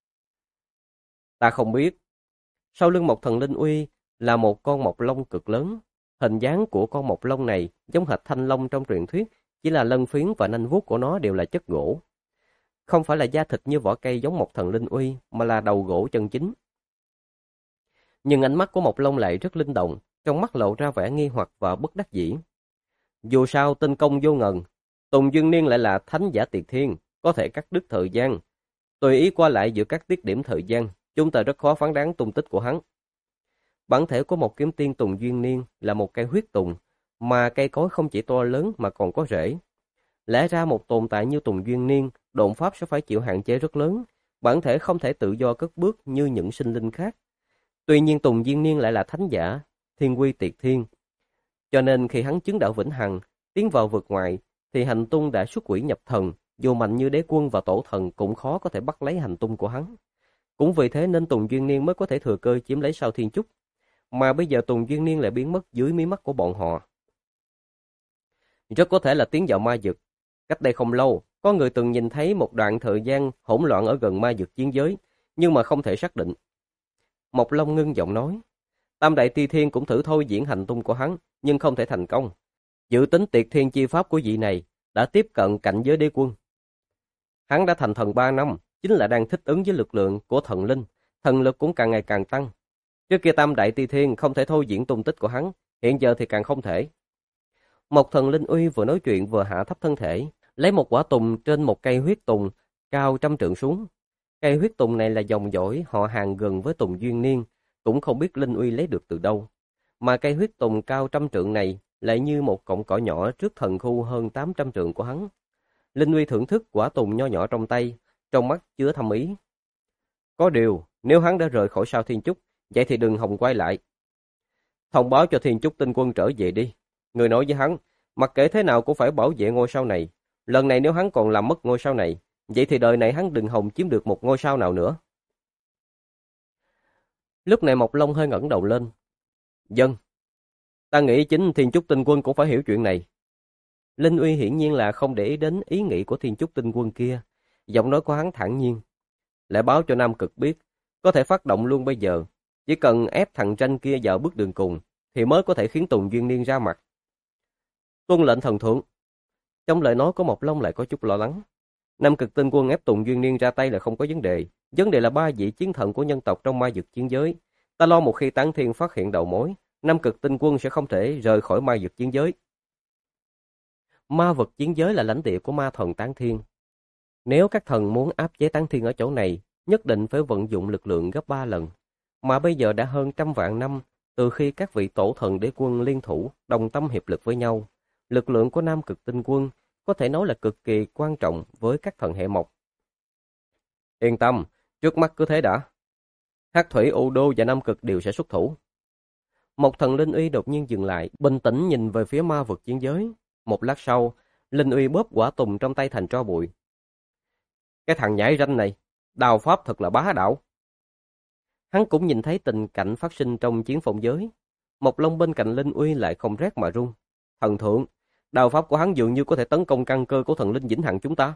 Ta không biết. Sau lưng một thần linh uy là một con mộc long cực lớn. Hình dáng của con mộc long này giống hệt thanh long trong truyền thuyết, chỉ là lân phiến và nanh vuốt của nó đều là chất gỗ. Không phải là da thịt như vỏ cây giống một thần linh uy, mà là đầu gỗ chân chính. Nhưng ánh mắt của mộc long lại rất linh động, trong mắt lộ ra vẻ nghi hoặc và bất đắc dĩ. Dù sao tinh công vô ngần, Tùng Dương Niên lại là thánh giả tuyệt thiên, có thể cắt đứt thời gian. Tùy ý qua lại giữa các tiết điểm thời gian, chúng ta rất khó phán đoán tung tích của hắn. Bản thể của một kiếm tiên Tùng Duyên Niên là một cây huyết tùng, mà cây cối không chỉ to lớn mà còn có rễ. Lẽ ra một tồn tại như Tùng Duyên Niên, độn pháp sẽ phải chịu hạn chế rất lớn, bản thể không thể tự do cất bước như những sinh linh khác. Tuy nhiên Tùng Duyên Niên lại là thánh giả, thiên quy tuyệt thiên. Cho nên khi hắn chứng đạo vĩnh hằng, tiến vào vực ngoại, thì hành tung đã xuất quỷ nhập thần, dù mạnh như đế quân và tổ thần cũng khó có thể bắt lấy hành tung của hắn. Cũng vì thế nên Tùng Duyên Niên mới có thể thừa cơ chiếm lấy Sao Thiên Chúc, mà bây giờ Tùng Duyên Niên lại biến mất dưới mí mắt của bọn họ. Rất có thể là tiến vào ma vực. Cách đây không lâu, có người từng nhìn thấy một đoạn thời gian hỗn loạn ở gần ma vực chiến giới, nhưng mà không thể xác định. Mộc Long ngưng giọng nói, Tam Đại Ti Thiên cũng thử thôi diễn hành tung của hắn, nhưng không thể thành công. Dự tính Tiệt Thiên chi pháp của vị này đã tiếp cận cảnh giới đế quân. Hắn đã thành thần 3 năm, chính là đang thích ứng với lực lượng của thần linh, thần lực cũng càng ngày càng tăng. Trước kia Tam Đại Tỳ Thiên không thể thôi diễn tung tích của hắn, hiện giờ thì càng không thể. Mộc Thần Linh Uy vừa nói chuyện vừa hạ thấp thân thể, lấy một quả tùng trên một cây huyết tùng cao 100 trượng xuống. Cây huyết tùng này là dòng dõi họ hàng gần với Tùng Duyên Niên, cũng không biết Linh Uy lấy được từ đâu. Mà cây huyết tùng cao 100 trượng này lại như một cọng cỏ nhỏ trước thần khu hơn 800 trượng của hắn. Linh Uy thưởng thức quả tùng nho nhỏ trong tay, trong mắt chứa thâm ý. Có điều, nếu hắn đã rời khỏi Sao Thiên Chúc, vậy thì đừng hòng quay lại. Thông báo cho Thiên Chúc Tinh Quân trở về đi. Người nói với hắn, mặc kệ thế nào cũng phải bảo vệ ngôi sao này. Lần này nếu hắn còn làm mất ngôi sao này, vậy thì đời này hắn đừng hòng chiếm được một ngôi sao nào nữa. Lúc này Mộc Long hơi ngẩng đầu lên. Dân, ta nghĩ chính Thiên Chúc Tinh Quân cũng phải hiểu chuyện này. Linh Uy hiển nhiên là không để ý đến ý nghĩ của Thiên Chúc Tinh Quân kia. Giọng nói của hắn thản nhiên. Lại báo cho Nam Cực biết, có thể phát động luôn bây giờ. Chỉ cần ép thằng tranh kia vào bước đường cùng, thì mới có thể khiến Tùng Duyên Niên ra mặt. Tuân lệnh thần thượng. Trong lời nói của Mộc Long lại có chút lo lắng. Nam Cực Tinh Quân ép Tùng Duyên Niên ra tay là không có vấn đề. Vấn đề là 3 vị chiến thần của nhân tộc trong ma vực chiến giới. Ta lo một khi Tán Thiên phát hiện đầu mối, Nam Cực Tinh Quân sẽ không thể rời khỏi ma vực chiến giới. Ma vực chiến giới là lãnh địa của ma thần Tán Thiên. Nếu các thần muốn áp chế Tán Thiên ở chỗ này, nhất định phải vận dụng lực lượng gấp 3 lần. Mà bây giờ đã hơn 100 vạn năm từ khi các vị tổ thần đế quân liên thủ, đồng tâm hiệp lực với nhau. Lực lượng của Nam Cực Tinh Quân có thể nói là cực kỳ quan trọng với các thần hệ mộc. Yên tâm, trước mắt cứ thế đã. Hắc Thủy, U Đô và Nam Cực đều sẽ xuất thủ. Một thần Linh Uy đột nhiên dừng lại, bình tĩnh nhìn về phía ma vực chiến giới. Một lát sau, Linh Uy bóp quả tùng trong tay thành tro bụi. Cái thằng nhãi ranh này, đao pháp thật là bá đạo. Hắn cũng nhìn thấy tình cảnh phát sinh trong chiến phong giới. Mộc Long bên cạnh Linh Uy lại không rét mà run. Thần thượng, đao pháp của hắn dường như có thể tấn công căn cơ của thần linh vĩnh hằng chúng ta.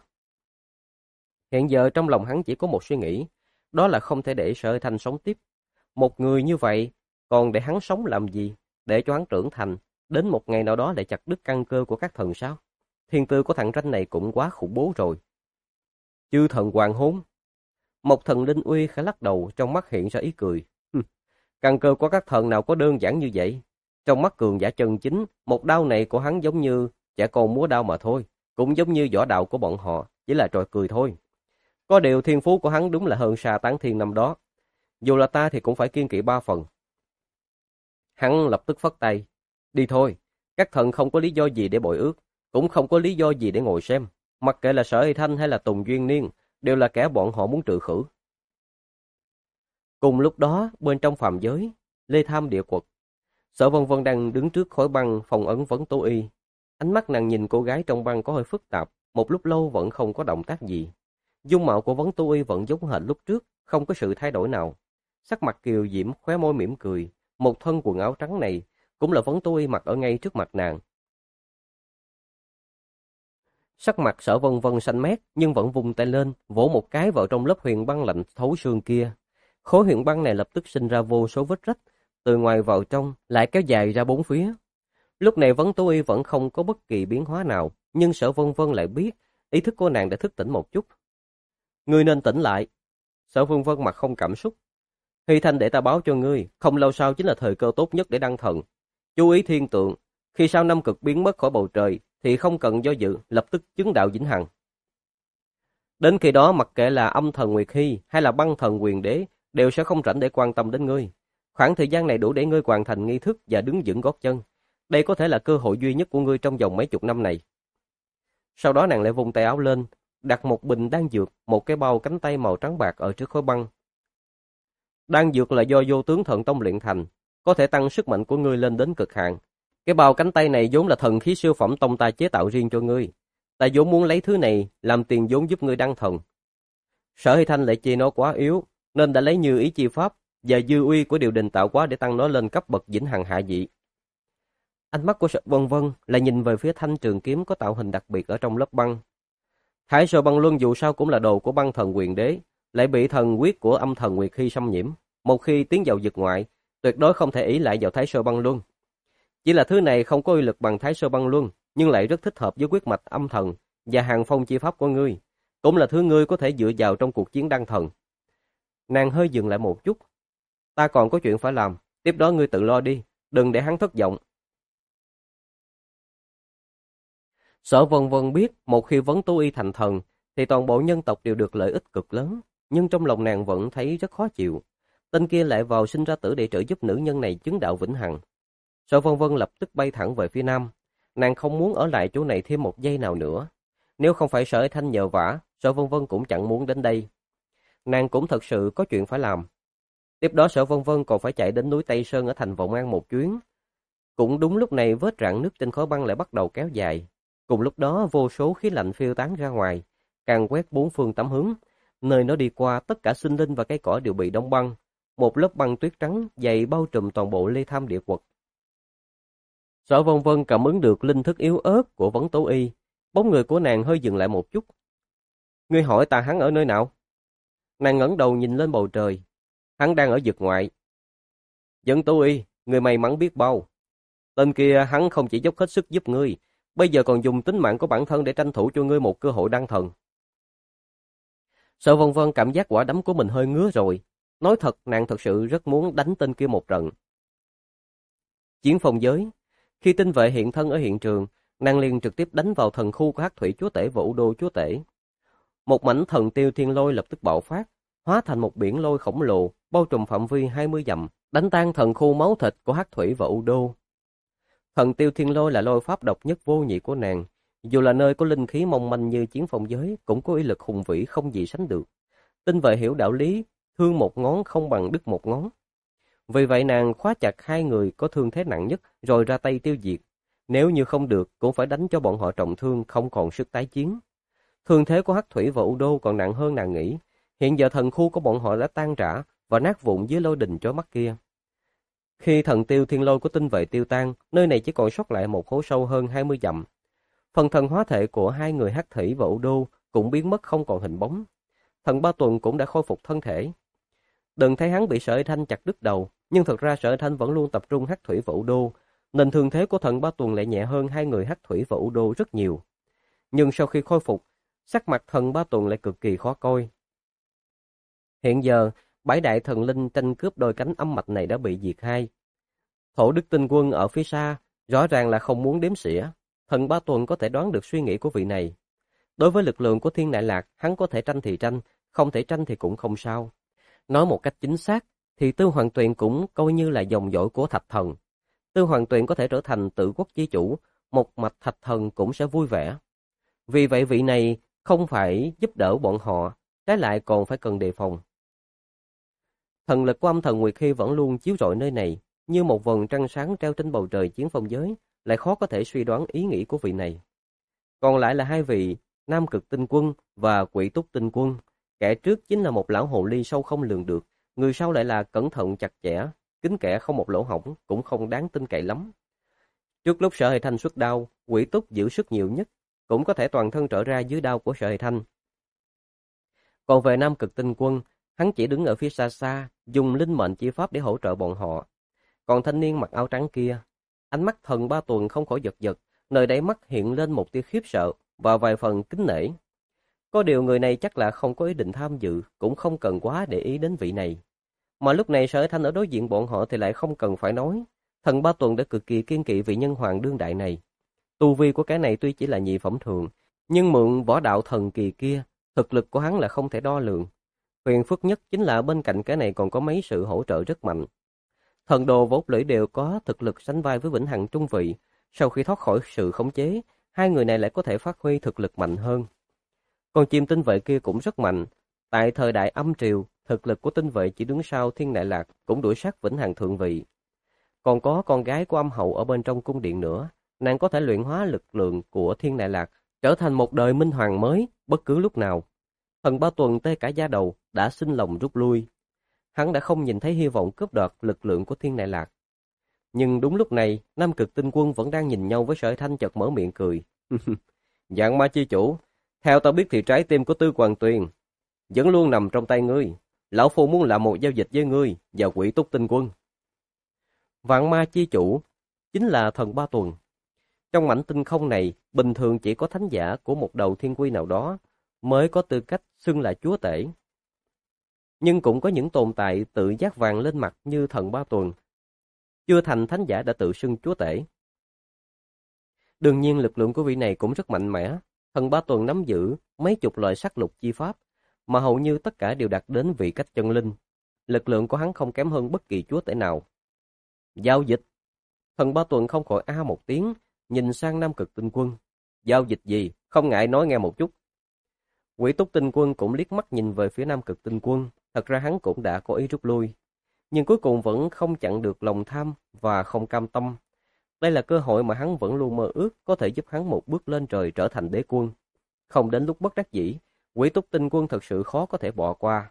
Hiện giờ trong lòng hắn chỉ có một suy nghĩ, đó là không thể để Sở Thanh sống tiếp. Một người như vậy, còn để hắn sống làm gì? Để cho hắn trưởng thành, đến một ngày nào đó lại chặt đứt căn cơ của các thần sao? Thiên tư của thằng ranh này cũng quá khủng bố rồi. Chư thần hoàng hôn. Một thần Linh Uy khẽ lắc đầu, trong mắt hiện ra ý cười. Căn cơ của các thần nào có đơn giản như vậy? Trong mắt cường giả chân chính, một đao này của hắn giống như trẻ con múa đao mà thôi, cũng giống như võ đạo của bọn họ, chỉ là trò cười thôi. Có điều thiên phú của hắn đúng là hơn xa Tán Thiên năm đó. Dù là ta thì cũng phải kiêng kỵ 3 phần. Hắn lập tức phất tay. Đi thôi, các thần không có lý do gì để bội ước, cũng không có lý do gì để ngồi xem. Mặc kệ là Sở Y Thanh hay là Tùng Duyên Niên, đều là kẻ bọn họ muốn trừ khử. Cùng lúc đó, bên trong phàm giới, Lê Tham địa quật, Sở Vân Vân đang đứng trước khối băng phòng ấn Vấn Tố Y. Ánh mắt nàng nhìn cô gái trong băng có hơi phức tạp, một lúc lâu vẫn không có động tác gì. Dung mạo của Vấn Tố Y vẫn giống hệt lúc trước, không có sự thay đổi nào. Sắc mặt kiều diễm, khóe môi mỉm cười, một thân quần áo trắng này cũng là Vấn Tố Y mặc ở ngay trước mặt nàng. Sắc mặt Sở Vân Vân xanh mét, nhưng vẫn vùng tay lên, vỗ một cái vào trong lớp huyền băng lạnh thấu xương kia. Khối huyền băng này lập tức sinh ra vô số vết rách, từ ngoài vào trong, lại kéo dài ra 4 phía. Lúc này Vấn Tố Y vẫn không có bất kỳ biến hóa nào, nhưng Sở Vân Vân lại biết, ý thức của nàng đã thức tỉnh một chút. Ngươi nên tỉnh lại. Sở Vân Vân mặt không cảm xúc. Hy Thanh để ta báo cho ngươi, không lâu sau chính là thời cơ tốt nhất để đăng thần. Chú ý thiên tượng, khi sao Nam Cực biến mất khỏi bầu trời, thì không cần do dự, lập tức chứng đạo vĩnh hằng. Đến khi đó mặc kệ là âm thần Nguyệt Hy hay là băng thần Huyền Đế, đều sẽ không rảnh để quan tâm đến ngươi. Khoảng thời gian này đủ để ngươi hoàn thành nghi thức và đứng vững gót chân. Đây có thể là cơ hội duy nhất của ngươi trong vòng mấy chục năm này. Sau đó nàng lại vung tay áo lên, đặt một bình đan dược, một cái bao cánh tay màu trắng bạc ở trước khối băng. Đan dược là do Vô Tướng Thần Tông luyện thành, có thể tăng sức mạnh của ngươi lên đến cực hạn. Cái bao cánh tay này vốn là thần khí siêu phẩm tông ta chế tạo riêng cho ngươi. Ta vốn muốn lấy thứ này làm tiền vốn giúp ngươi đăng thần. Sở Hy Thanh lại chê nó quá yếu, nên đã lấy Như Ý Chi Pháp và dư uy của điều đình tạo quá để tăng nó lên cấp bậc vĩnh hằng hạ vị. Ánh mắt của Sở Vân Vân lại nhìn về phía thanh trường kiếm có tạo hình đặc biệt ở trong lớp băng. Thái Sơ Băng Luân dù sao cũng là đồ của băng thần Huyền Đế, lại bị thần quyết của âm thần Nguyệt Hy xâm nhiễm. Một khi tiến vào vực ngoại, tuyệt đối không thể ỷ lại vào Thái Sơ Băng Luân. Chỉ là thứ này không có uy lực bằng Thái Sơ Băng Luân, nhưng lại rất thích hợp với huyết mạch âm thần và hàng phong chi pháp của ngươi, cũng là thứ ngươi có thể dựa vào trong cuộc chiến đăng thần. Nàng hơi dừng lại một chút. Ta còn có chuyện phải làm, tiếp đó ngươi tự lo đi, đừng để hắn thất vọng. Sở Vân Vân biết một khi Vấn Tú Y thành thần, thì toàn bộ nhân tộc đều được lợi ích cực lớn, nhưng trong lòng nàng vẫn thấy rất khó chịu. Tên kia lại vào sinh ra tử để trợ giúp nữ nhân này chứng đạo vĩnh hằng. Sở Vân Vân lập tức bay thẳng về phía nam. Nàng không muốn ở lại chỗ này thêm một giây nào nữa. Nếu không phải Sở Hải Thanh nhờ vả, Sở Vân Vân cũng chẳng muốn đến đây. Nàng cũng thật sự có chuyện phải làm. Tiếp đó Sở Vân Vân còn phải chạy đến núi Tây Sơn ở thành Vọng An một chuyến. Cũng đúng lúc này vết rạn nứt trên khối băng lại bắt đầu kéo dài. Cùng lúc đó vô số khí lạnh phiêu tán ra ngoài, càng quét bốn phương tám hướng. Nơi nó đi qua, tất cả sinh linh và cây cỏ đều bị đóng băng. Một lớp băng tuyết trắng dày bao trùm toàn bộ Lê Tham địa quật. Sở Vân Vân cảm ứng được linh thức yếu ớt của Vấn Tố Y. Bóng người của nàng hơi dừng lại một chút. Ngươi hỏi ta hắn ở nơi nào? Nàng ngẩng đầu nhìn lên bầu trời. Hắn đang ở vực ngoại. Vấn Tố Y, người may mắn biết bao. Tên kia hắn không chỉ dốc hết sức giúp ngươi, bây giờ còn dùng tính mạng của bản thân để tranh thủ cho ngươi một cơ hội đăng thần. Sở Vân Vân cảm giác quả đấm của mình hơi ngứa rồi. Nói thật, nàng thật sự rất muốn đánh tên kia một trận. Chiến phong giới. Khi tinh vệ hiện thân ở hiện trường, nàng liền trực tiếp đánh vào thần khu của Hắc Thủy Chúa Tể và U Đô Chúa Tể. Một mảnh thần tiêu thiên lôi lập tức bạo phát, hóa thành một biển lôi khổng lồ, bao trùm phạm vi 20 dặm, đánh tan thần khu máu thịt của Hắc Thủy và U Đô. Thần tiêu thiên lôi là lôi pháp độc nhất vô nhị của nàng, dù là nơi có linh khí mong manh như chiến phong giới, cũng có uy lực hùng vĩ không gì sánh được. Tinh vệ hiểu đạo lý, thương một ngón không bằng đứt một ngón. Vì vậy nàng khóa chặt hai người có thương thế nặng nhất rồi ra tay tiêu diệt. Nếu như không được, cũng phải đánh cho bọn họ trọng thương không còn sức tái chiến. Thương thế của Hắc Thủy và U Đô còn nặng hơn nàng nghĩ. Hiện giờ thần khu của bọn họ đã tan rã và nát vụn dưới lôi đình chói mắt kia. Khi thần tiêu thiên lôi của tinh vệ tiêu tan, nơi này chỉ còn sót lại một hố sâu hơn 20 dặm. Phần thần hóa thể của hai người Hắc Thủy và U Đô cũng biến mất không còn hình bóng. Thần Ba Tuần cũng đã khôi phục thân thể. Đừng thấy hắn bị Sở Hải Thanh chặt đứt đầu, nhưng thật ra Sở Hải Thanh vẫn luôn tập trung Hắc Thủy và U Đô, nên thương thế của thần Ba Tuần lại nhẹ hơn hai người Hắc Thủy và U Đô rất nhiều. Nhưng sau khi khôi phục, sắc mặt thần Ba Tuần lại cực kỳ khó coi. Hiện giờ, bảy đại thần linh tranh cướp đôi cánh âm mạch này đã bị diệt hai. Thổ Đức Tinh Quân ở phía xa, rõ ràng là không muốn đếm xỉa. Thần Ba Tuần có thể đoán được suy nghĩ của vị này. Đối với lực lượng của Thiên Đại Lạc, hắn có thể tranh thì tranh, không thể tranh thì cũng không sao. Nói một cách chính xác, thì Tư Hoàng Tuyền cũng coi như là dòng dõi của Thạch Thần. Tư Hoàng Tuyền có thể trở thành tự quốc chi chủ, một mạch Thạch Thần cũng sẽ vui vẻ. Vì vậy vị này không phải giúp đỡ bọn họ, trái lại còn phải cần đề phòng. Thần lực của âm thần Nguyệt Hy vẫn luôn chiếu rọi nơi này, như một vầng trăng sáng treo trên bầu trời chiến phong giới, lại khó có thể suy đoán ý nghĩ của vị này. Còn lại là hai vị, Nam Cực Tinh Quân và Quỷ Túc Tinh Quân. Kẻ trước chính là một lão hồ ly sâu không lường được, người sau lại là cẩn thận chặt chẽ, kín kẽ không một lỗ hổng, cũng không đáng tin cậy lắm. Trước lúc Sở Hải Thanh xuất đao, Quỷ Túc giữ sức nhiều nhất, cũng có thể toàn thân trở ra dưới đao của Sở Hải Thanh. Còn về Nam Cực Tinh Quân, hắn chỉ đứng ở phía xa xa, dùng linh mệnh chi pháp để hỗ trợ bọn họ. Còn thanh niên mặc áo trắng kia, ánh mắt thần Ba Tuần không khỏi giật giật, nơi đáy mắt hiện lên một tia khiếp sợ và vài phần kính nể. Có điều người này chắc là không có ý định tham dự, cũng không cần quá để ý đến vị này. Mà lúc này Sở Hải Thanh ở đối diện bọn họ thì lại không cần phải nói. Thần Ba Tuần đã cực kỳ kiên kỵ vị nhân hoàng đương đại này. Tu vi của cái này tuy chỉ là nhị phẩm thường, nhưng mượn võ đạo thần kỳ kia, thực lực của hắn là không thể đo lường. Huyền phức nhất chính là bên cạnh cái này còn có mấy sự hỗ trợ rất mạnh. Thần đồ vốn lưỡi đều có thực lực sánh vai với Vĩnh Hằng trung vị, sau khi thoát khỏi sự khống chế, hai người này lại có thể phát huy thực lực mạnh hơn. Còn chim tinh vệ kia cũng rất mạnh. Tại thời đại âm triều, thực lực của tinh vệ chỉ đứng sau Thiên Đại Lạc, cũng đuổi sát Vĩnh Hằng thượng vị. Còn có con gái của âm hậu ở bên trong cung điện nữa, nàng có thể luyện hóa lực lượng của Thiên Đại Lạc, trở thành một đời minh hoàng mới, bất cứ lúc nào. Thần Ba Tuần tê cả da đầu, đã xin lòng rút lui. Hắn đã không nhìn thấy hy vọng cướp đoạt lực lượng của Thiên Đại Lạc. Nhưng đúng lúc này, Nam Cực Tinh Quân vẫn đang nhìn nhau với Sở Hải Thanh chợt mở miệng cười. Dạng ma chi chủ, theo ta biết thì trái tim của Tư Hoàng Tuyền vẫn luôn nằm trong tay ngươi. Lão Phu muốn làm một giao dịch với ngươi và Quỷ Túc Tinh Quân. Vạn ma chi chủ chính là thần Ba Tuần. Trong mảnh tinh không này, bình thường chỉ có thánh giả của một đầu thiên quy nào đó mới có tư cách xưng là chúa tể. Nhưng cũng có những tồn tại tự giác vàng lên mặt như thần Ba Tuần, chưa thành thánh giả đã tự xưng chúa tể. Đương nhiên lực lượng của vị này cũng rất mạnh mẽ. Thần Ba Tuần nắm giữ mấy chục loại sắc lục chi pháp, mà hầu như tất cả đều đạt đến vị cách chân linh. Lực lượng của hắn không kém hơn bất kỳ chúa tể nào. Giao dịch. Thần Ba Tuần không khỏi a một tiếng, nhìn sang Nam Cực Tinh Quân. Giao dịch gì? Không ngại nói nghe một chút. Quỷ Túc Tinh Quân cũng liếc mắt nhìn về phía Nam Cực Tinh Quân. Thật ra hắn cũng đã có ý rút lui, nhưng cuối cùng vẫn không chặn được lòng tham và không cam tâm. Đây là cơ hội mà hắn vẫn luôn mơ ước, có thể giúp hắn một bước lên trời trở thành đế quân. Không đến lúc bất đắc dĩ, Quỷ Túc Tinh Quân thật sự khó có thể bỏ qua.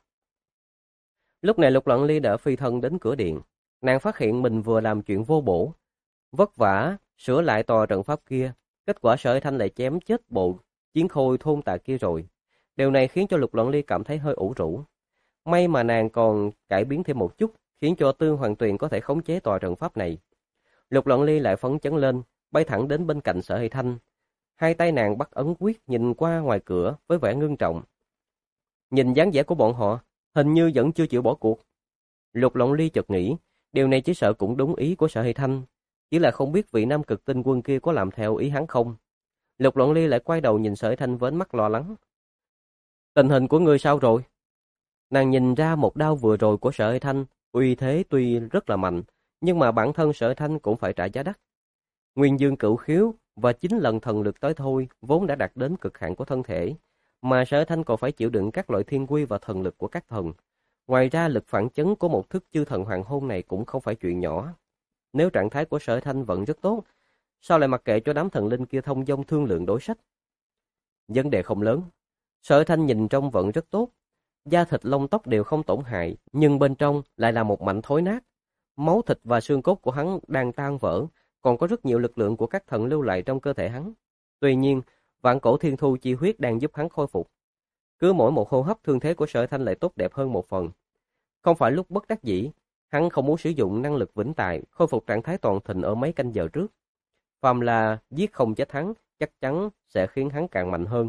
Lúc này Lục Lận Ly đã phi thân đến cửa điện. Nàng phát hiện mình vừa làm chuyện vô bổ, vất vả sửa lại tòa trận pháp kia, kết quả Sở Thanh lại chém chết bộ chiến khôi thôn tà kia rồi. Điều này khiến cho Lục Lận Ly cảm thấy hơi ủ rũ. May mà nàng còn cải biến thêm một chút, khiến cho Tư Hoàng Tuyền có thể khống chế tòa trận pháp này. Lục Lận Ly lại phấn chấn lên, bay thẳng đến bên cạnh Sở Hy Thanh. Hai tay nàng bắt ấn quyết nhìn qua ngoài cửa với vẻ ngưng trọng. Nhìn dáng vẻ của bọn họ, hình như vẫn chưa chịu bỏ cuộc. Lục Lận Ly chợt nghĩ, điều này chỉ sợ cũng đúng ý của Sở Hy Thanh, chỉ là không biết vị Nam Cực Tinh Quân kia có làm theo ý hắn không. Lục Lận Ly lại quay đầu nhìn Sở Hy Thanh với ánh mắt lo lắng. Tình hình của ngươi sao rồi? Nàng nhìn ra một đao vừa rồi của Sở Hy Thanh, uy thế tuy rất là mạnh, nhưng mà bản thân Sở Hy Thanh cũng phải trả giá đắt. Nguyên Dương Cửu Khiếu và 9 lần thần lực tới thôi vốn đã đạt đến cực hạn của thân thể, mà Sở Hy Thanh còn phải chịu đựng các loại thiên quy và thần lực của các thần. Ngoài ra lực phản chấn của một thức chư thần hoàng hôn này cũng không phải chuyện nhỏ. Nếu trạng thái của Sở Hy Thanh vẫn rất tốt, sao lại mặc kệ cho đám thần linh kia thông dong thương lượng đối sách? Vấn đề không lớn. Sở Hy Thanh nhìn trông vẫn rất tốt, da thịt lông tóc đều không tổn hại, nhưng bên trong lại là một mảnh thối nát. Máu thịt và xương cốt của hắn đang tan vỡ, còn có rất nhiều lực lượng của các thần lưu lại trong cơ thể hắn. Tuy nhiên, vạn cổ thiên thu chi huyết đang giúp hắn khôi phục. Cứ mỗi một hô hấp thương thế của Sở Thanh lại tốt đẹp hơn một phần. Không phải lúc bất đắc dĩ, hắn không muốn sử dụng năng lực vĩnh tại, khôi phục trạng thái toàn thịnh ở mấy canh giờ trước. Phàm là giết không chết hắn, chắc chắn sẽ khiến hắn càng mạnh hơn.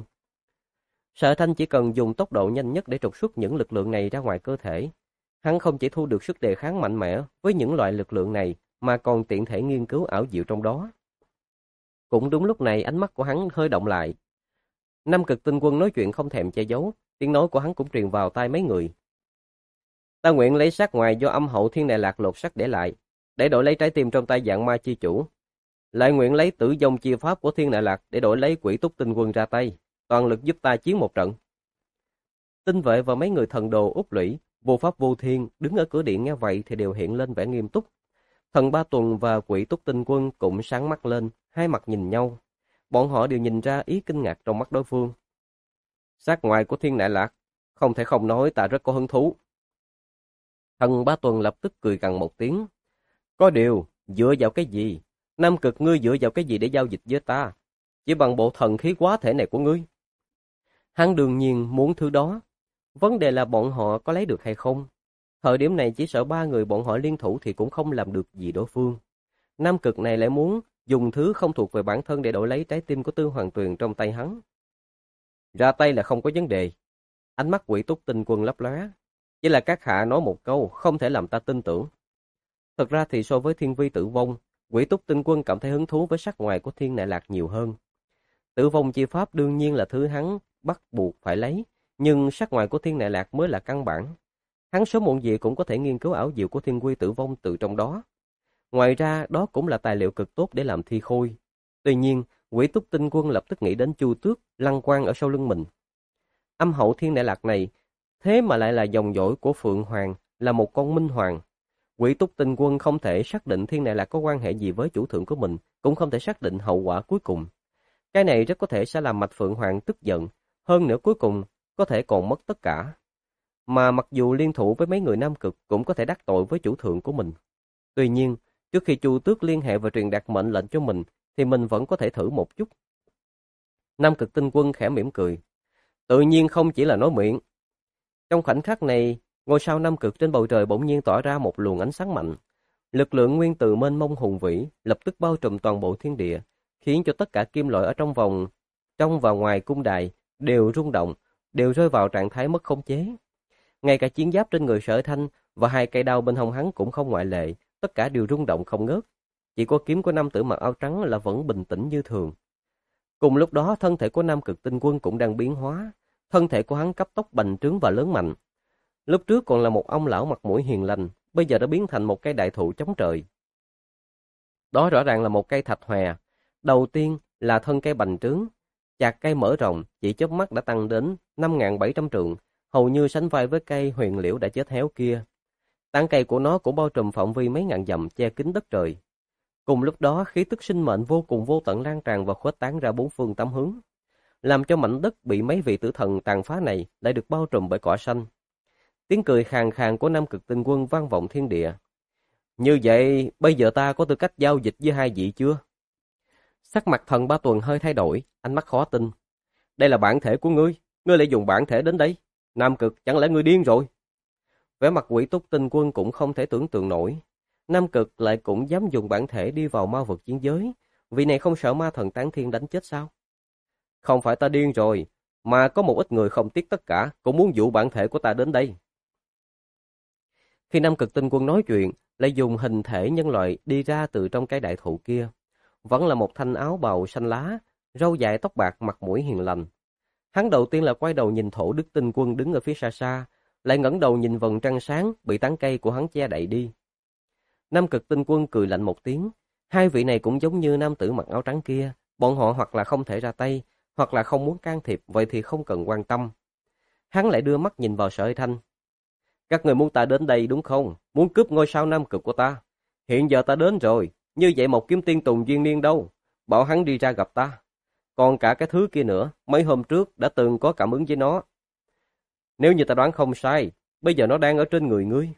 Sở Thanh chỉ cần dùng tốc độ nhanh nhất để trục xuất những lực lượng này ra ngoài cơ thể. Hắn không chỉ thu được sức đề kháng mạnh mẽ với những loại lực lượng này, mà còn tiện thể nghiên cứu ảo diệu trong đó. Cũng đúng lúc này ánh mắt của hắn hơi động lại. Nam Cực Tinh Quân nói chuyện không thèm che giấu, tiếng nói của hắn cũng truyền vào tai mấy người. Ta nguyện lấy xác ngoài do âm hậu Thiên Đại Lạc lột xác để lại, để đổi lấy trái tim trong tay Dạng Ma chi chủ. Lại nguyện lấy Tử Vong chi pháp của Thiên Đại Lạc để đổi lấy Quỷ Túc Tinh Quân ra tay, toàn lực giúp ta chiến một trận. Tinh vệ và mấy người thần đồ Úc Lũy, vô pháp vô thiên đứng ở cửa điện nghe vậy thì đều hiện lên vẻ nghiêm túc. Thần Ba Tuần và Quỷ Túc Tinh Quân cũng sáng mắt lên, hai mặt nhìn nhau. Bọn họ đều nhìn ra ý kinh ngạc trong mắt đối phương. Xác ngoài của Thiên Đại Lạc, không thể không nói ta rất có hứng thú. Thần Ba Tuần lập tức cười gằn một tiếng. Có điều, dựa vào cái gì? Nam Cực ngươi dựa vào cái gì để giao dịch với ta? Chỉ bằng bộ thần khí quá thể này của ngươi. Hắn đương nhiên muốn thứ đó. Vấn đề là bọn họ có lấy được hay không? Thời điểm này chỉ sợ 3 người bọn họ liên thủ thì cũng không làm được gì đối phương. Nam Cực này lại muốn dùng thứ không thuộc về bản thân để đổi lấy trái tim của Tư Hoàng Tuyền trong tay hắn. Ra tay là không có vấn đề. Ánh mắt Quỷ Túc Tinh Quân lấp lóe. Chỉ là các hạ nói một câu không thể làm ta tin tưởng. Thật ra thì so với Thiên Vi Tử Vong, Quỷ Túc Tinh Quân cảm thấy hứng thú với sắc ngoài của Thiên Đại Lạc nhiều hơn. Tử vong chi pháp đương nhiên là thứ hắn bắt buộc phải lấy, nhưng sắc ngoài của Thiên Đại Lạc mới là căn bản. Hắn sớm muộn gì cũng có thể nghiên cứu ảo diệu của Thiên Quy Tử Vong từ trong đó. Ngoài ra, đó cũng là tài liệu cực tốt để làm thi khôi. Tuy nhiên, Quỷ Túc Tinh Quân lập tức nghĩ đến Chu Tước, Lăng Quang ở sau lưng mình. Âm hậu Thiên Đại Lạc này, thế mà lại là dòng dõi của Phượng Hoàng, là một con minh hoàng. Quỷ Túc Tinh Quân không thể xác định Thiên Đại Lạc có quan hệ gì với chủ thượng của mình, cũng không thể xác định hậu quả cuối cùng. Cái này rất có thể sẽ làm Mạch Phượng Hoàng tức giận, hơn nữa cuối cùng có thể còn mất tất cả. Mà mặc dù liên thủ với mấy người Nam Cực cũng có thể đắc tội với chủ thượng của mình. Tuy nhiên, trước khi Chu Tước liên hệ và truyền đạt mệnh lệnh cho mình, thì mình vẫn có thể thử một chút. Nam Cực Tinh Quân khẽ mỉm cười. Tự nhiên không chỉ là nói miệng. Trong khoảnh khắc này, ngôi sao Nam Cực trên bầu trời bỗng nhiên tỏa ra một luồng ánh sáng mạnh. Lực lượng nguyên tử mênh mông hùng vĩ lập tức bao trùm toàn bộ thiên địa, khiến cho tất cả kim loại ở trong và ngoài cung đài đều rung động, đều rơi vào trạng thái mất khống chế. Ngay cả chiến giáp trên người Sở Thanh và hai cây đao bên hông hắn cũng không ngoại lệ, tất cả đều rung động không ngớt. Chỉ có kiếm của nam tử mặc áo trắng là vẫn bình tĩnh như thường. Cùng lúc đó, thân thể của Nam Cực Tinh Quân cũng đang biến hóa. Thân thể của hắn cấp tốc bành trướng và lớn mạnh. Lúc trước còn là một ông lão mặt mũi hiền lành, bây giờ đã biến thành một cây đại thụ chống trời. Đó rõ ràng là một cây thạch hòe. Đầu tiên là thân cây bành trướng, chạc cây mở rộng, chỉ chớp mắt đã tăng đến 5.700 trượng, hầu như sánh vai với cây huyền liễu đã chết héo kia. Tán cây của nó cũng bao trùm phạm vi mấy ngàn dặm, che kín đất trời. Cùng lúc đó, khí tức sinh mệnh vô cùng vô tận lan tràn và khuếch tán ra bốn phương tám hướng, làm cho mảnh đất bị mấy vị tử thần tàn phá này lại được bao trùm bởi cỏ xanh. Tiếng cười khàn khàn của Nam Cực Tinh Quân vang vọng thiên địa. Như vậy, bây giờ ta có tư cách giao dịch với hai vị chưa? Sắc mặt Thần Ba Tuần hơi thay đổi, ánh mắt khó tin. Đây là bản thể của ngươi lại dùng bản thể đến đây. Nam Cực, chẳng lẽ ngươi điên rồi? Vẻ mặt Quỷ Túc Tinh Quân cũng không thể tưởng tượng nổi. Nam Cực lại cũng dám dùng bản thể đi vào ma vực chiến giới. Vị này không sợ ma thần tán thiên đánh chết sao? Không phải ta điên rồi, mà có một ít người không tiếc tất cả, cũng muốn dụ bản thể của ta đến đây. Khi Nam Cực Tinh Quân nói chuyện, lại dùng hình thể nhân loại đi ra từ trong cái đại thụ kia. Vẫn là một thanh áo bào xanh lá, râu dài tóc bạc, mặt mũi hiền lành. Hắn đầu tiên là quay đầu nhìn Thổ Đức Tinh Quân đứng ở phía xa xa, lại ngẩng đầu nhìn vầng trăng sáng bị tán cây của hắn che đậy đi. Nam Cực Tinh Quân cười lạnh một tiếng. Hai vị này cũng giống như nam tử mặc áo trắng kia, bọn họ hoặc là không thể ra tay, hoặc là không muốn can thiệp, vậy thì không cần quan tâm. Hắn lại đưa mắt nhìn vào Sở Thanh. Các người muốn ta đến đây đúng không? Muốn cướp ngôi sao Nam Cực của ta? Hiện giờ ta đến rồi, như vậy một kiếm tiên Tùng Duyên Niên đâu? Bảo hắn đi ra gặp ta. Còn cả cái thứ kia nữa, mấy hôm trước đã từng có cảm ứng với nó. Nếu như ta đoán không sai, bây giờ nó đang ở trên người ngươi.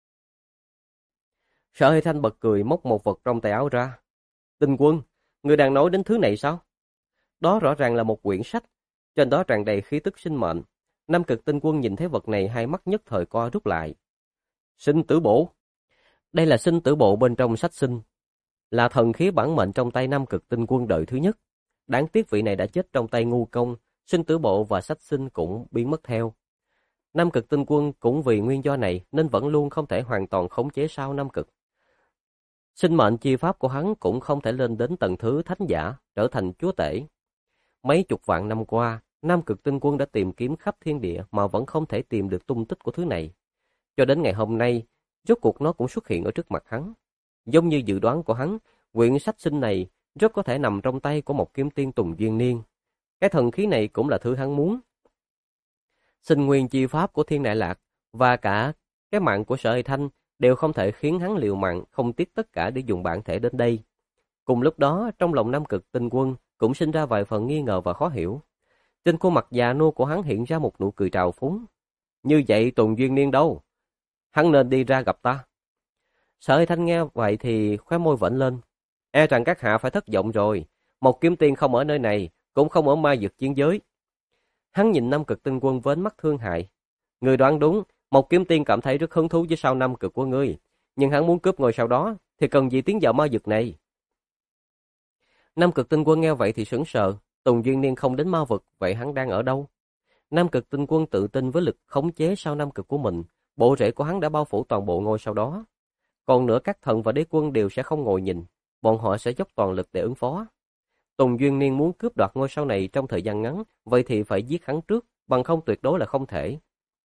Sở Thanh bật cười, móc một vật trong tay áo ra. Tinh Quân, ngươi đang nói đến thứ này sao? Đó rõ ràng là một quyển sách, trên đó tràn đầy khí tức sinh mệnh. Nam Cực Tinh Quân nhìn thấy vật này, hai mắt nhất thời co rút lại. Sinh tử bộ. Đây là sinh tử bộ bên trong sách sinh, là thần khí bản mệnh trong tay Nam Cực Tinh Quân đời thứ nhất. Đáng tiếc vị này đã chết trong tay ngu công, sinh tử bộ và sách sinh cũng biến mất theo. Nam Cực Tinh Quân cũng vì nguyên do này nên vẫn luôn không thể hoàn toàn khống chế sao Nam Cực. Sinh mệnh chi pháp của hắn cũng không thể lên đến tầng thứ thánh giả, trở thành chúa tể. Mấy chục vạn năm qua, Nam Cực Tinh Quân đã tìm kiếm khắp thiên địa mà vẫn không thể tìm được tung tích của thứ này. Cho đến ngày hôm nay, rốt cuộc nó cũng xuất hiện ở trước mặt hắn. Giống như dự đoán của hắn, quyển sách sinh này rất có thể nằm trong tay của một kiếm tiên Tùng Duyên Niên. Cái thần khí này cũng là thứ hắn muốn. Sinh nguyên chi pháp của Thiên Đại Lạc và cả cái mạng của Sở Thanh đều không thể khiến hắn liều mạng không tiếc tất cả để dùng bản thể đến đây. Cùng lúc đó, trong lòng Nam Cực Tinh Quân cũng sinh ra vài phần nghi ngờ và khó hiểu. Trên khuôn mặt già nua của hắn hiện ra một nụ cười trào phúng. Như vậy Tùng Duyên Niên đâu? Hắn nên đi ra gặp ta. Sở Thanh nghe vậy thì khóe môi vểnh lên. E rằng các hạ phải thất vọng rồi. Một kiếm tiên không ở nơi này, cũng không ở ma vực chiến giới. Hắn nhìn Nam Cực Tinh Quân với ánh mắt thương hại. Người đoán đúng, một kiếm tiên cảm thấy rất hứng thú với sao Nam Cực của ngươi. Nhưng hắn muốn cướp ngôi sao đó, thì cần gì tiến vào ma vực này? Nam Cực Tinh Quân nghe vậy thì sững sờ. Tùng Duyên Niên không đến ma vực, vậy hắn đang ở đâu? Nam Cực Tinh Quân tự tin với lực khống chế sao Nam Cực của mình. Bộ rễ của hắn đã bao phủ toàn bộ ngôi sao đó. Còn nữa các thần và đế quân đều sẽ không ngồi nhìn. Bọn họ sẽ dốc toàn lực để ứng phó. Tùng Duyên Niên muốn cướp đoạt ngôi sao này trong thời gian ngắn, vậy thì phải giết hắn trước, bằng không tuyệt đối là không thể.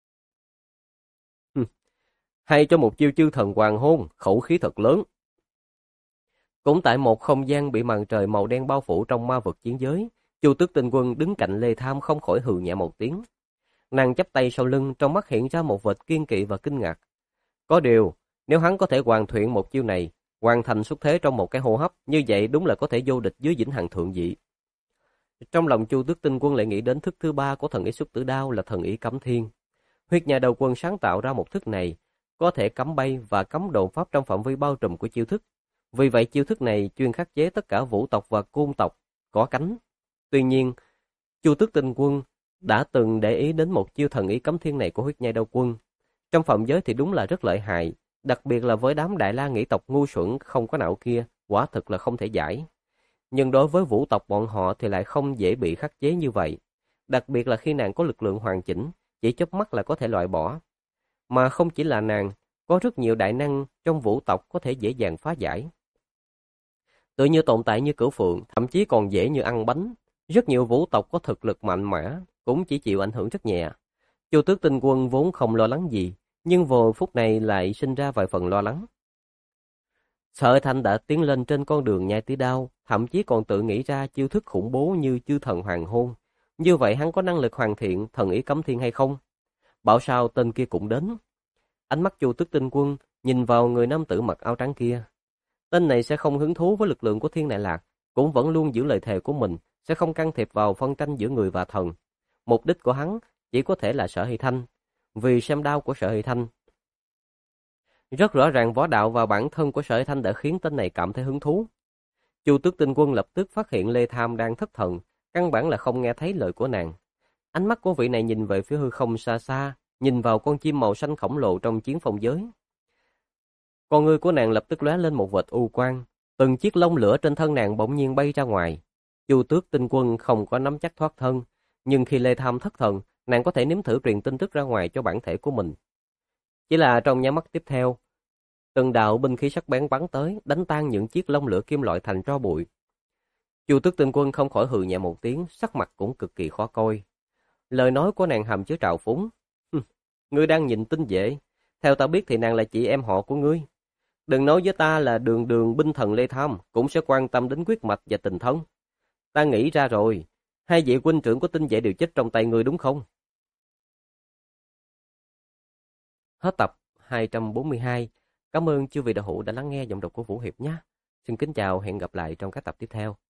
Hay cho một chiêu chư thần hoàng hôn, khẩu khí thật lớn. Cũng tại một không gian bị màn trời màu đen bao phủ trong ma vực chiến giới, Chu Tước Tinh Quân đứng cạnh Lê Tham không khỏi hừ nhẹ một tiếng. Nàng chắp tay sau lưng, trong mắt hiện ra một vệt kiên kỵ và kinh ngạc. Có điều, nếu hắn có thể hoàn thiện một chiêu này, hoàn thành xuất thế trong một cái hô hấp, như vậy đúng là có thể vô địch dưới vĩnh hằng thượng vị. Trong lòng Chu Tước Tinh Quân lại nghĩ đến thức thứ ba của thần ý xuất tử đao là thần ý cấm thiên. Huyết Nha Đầu Quân sáng tạo ra một thức này, có thể cấm bay và cấm độn pháp trong phạm vi bao trùm của chiêu thức. Vì vậy chiêu thức này chuyên khắc chế tất cả vũ tộc và côn tộc có cánh. Tuy nhiên, Chu Tước Tinh Quân đã từng để ý đến một chiêu thần ý cấm thiên này của Huyết Nha Đầu Quân. Trong phạm giới thì đúng là rất lợi hại, đặc biệt là với đám Đại La nghĩ tộc ngu xuẩn không có não kia, quả thực là không thể giải. Nhưng đối với vũ tộc bọn họ thì lại không dễ bị khắc chế như vậy. Đặc biệt là khi nàng có lực lượng hoàn chỉnh, chỉ chớp mắt là có thể loại bỏ. mà không chỉ là nàng, có rất nhiều đại năng trong vũ tộc có thể dễ dàng phá giải. Tự như tồn tại như Cửu Phượng, thậm chí còn dễ như ăn bánh. Rất nhiều vũ tộc có thực lực mạnh mẽ, cũng chỉ chịu ảnh hưởng rất nhẹ. Chu Tước Tinh Quân vốn không lo lắng gì, nhưng vào phút này lại sinh ra vài phần lo lắng. Sở Thanh đã tiến lên trên con đường nhai tí đao, thậm chí còn tự nghĩ ra chiêu thức khủng bố như chư thần hoàng hôn. Như vậy hắn có năng lực hoàn thiện thần ý cấm thiên hay không? Bảo sao tên kia cũng đến. Ánh mắt Chu Tước Tinh Quân nhìn vào người nam tử mặc áo trắng kia. Tên này sẽ không hứng thú với lực lượng của Thiên Đại Lạc, cũng vẫn luôn giữ lời thề của mình, sẽ không can thiệp vào phân tranh giữa người và thần. Mục đích của hắn chỉ có thể là Sở Hy Thanh, vì xem đao của Sở Hy Thanh. Rất rõ ràng võ đạo và bản thân của Sở Hy Thanh đã khiến tên này cảm thấy hứng thú. Chu Tước Tinh Quân lập tức phát hiện Lê Tham đang thất thần, căn bản là không nghe thấy lời của nàng. Ánh mắt của vị này nhìn về phía hư không xa xa, nhìn vào con chim màu xanh khổng lồ trong chiến phong giới. Con người của nàng lập tức lóe lên một vệt u quang, từng chiếc lông lửa trên thân nàng bỗng nhiên bay ra ngoài. Chu Tước Tinh Quân không có nắm chắc thoát thân, nhưng khi Lê Tham thất thần, nàng có thể nếm thử truyền tin tức ra ngoài cho bản thể của mình. Chỉ là trong nháy mắt tiếp theo, từng đạo binh khí sắc bén bắn tới, đánh tan những chiếc lông lửa kim loại thành tro bụi. Chu Tước Tinh Quân không khỏi hừ nhẹ một tiếng, sắc mặt cũng cực kỳ khó coi. Lời nói của nàng hàm chứa trào phúng. Ngươi đang nhìn tin dễ, theo ta biết thì nàng là chị em họ của ngươi. Đừng nói với ta là đường đường binh thần Lê Tham cũng sẽ quan tâm đến huyết mạch và tình thân. Ta nghĩ ra rồi, hai vị huynh trưởng của tinh vệ đều chết trong tay ngươi đúng không? Hết tập 242. Cảm ơn chư vị đạo hữu đã lắng nghe giọng đọc của Vũ Hiệp nhé. Xin kính chào, hẹn gặp lại trong các tập tiếp theo.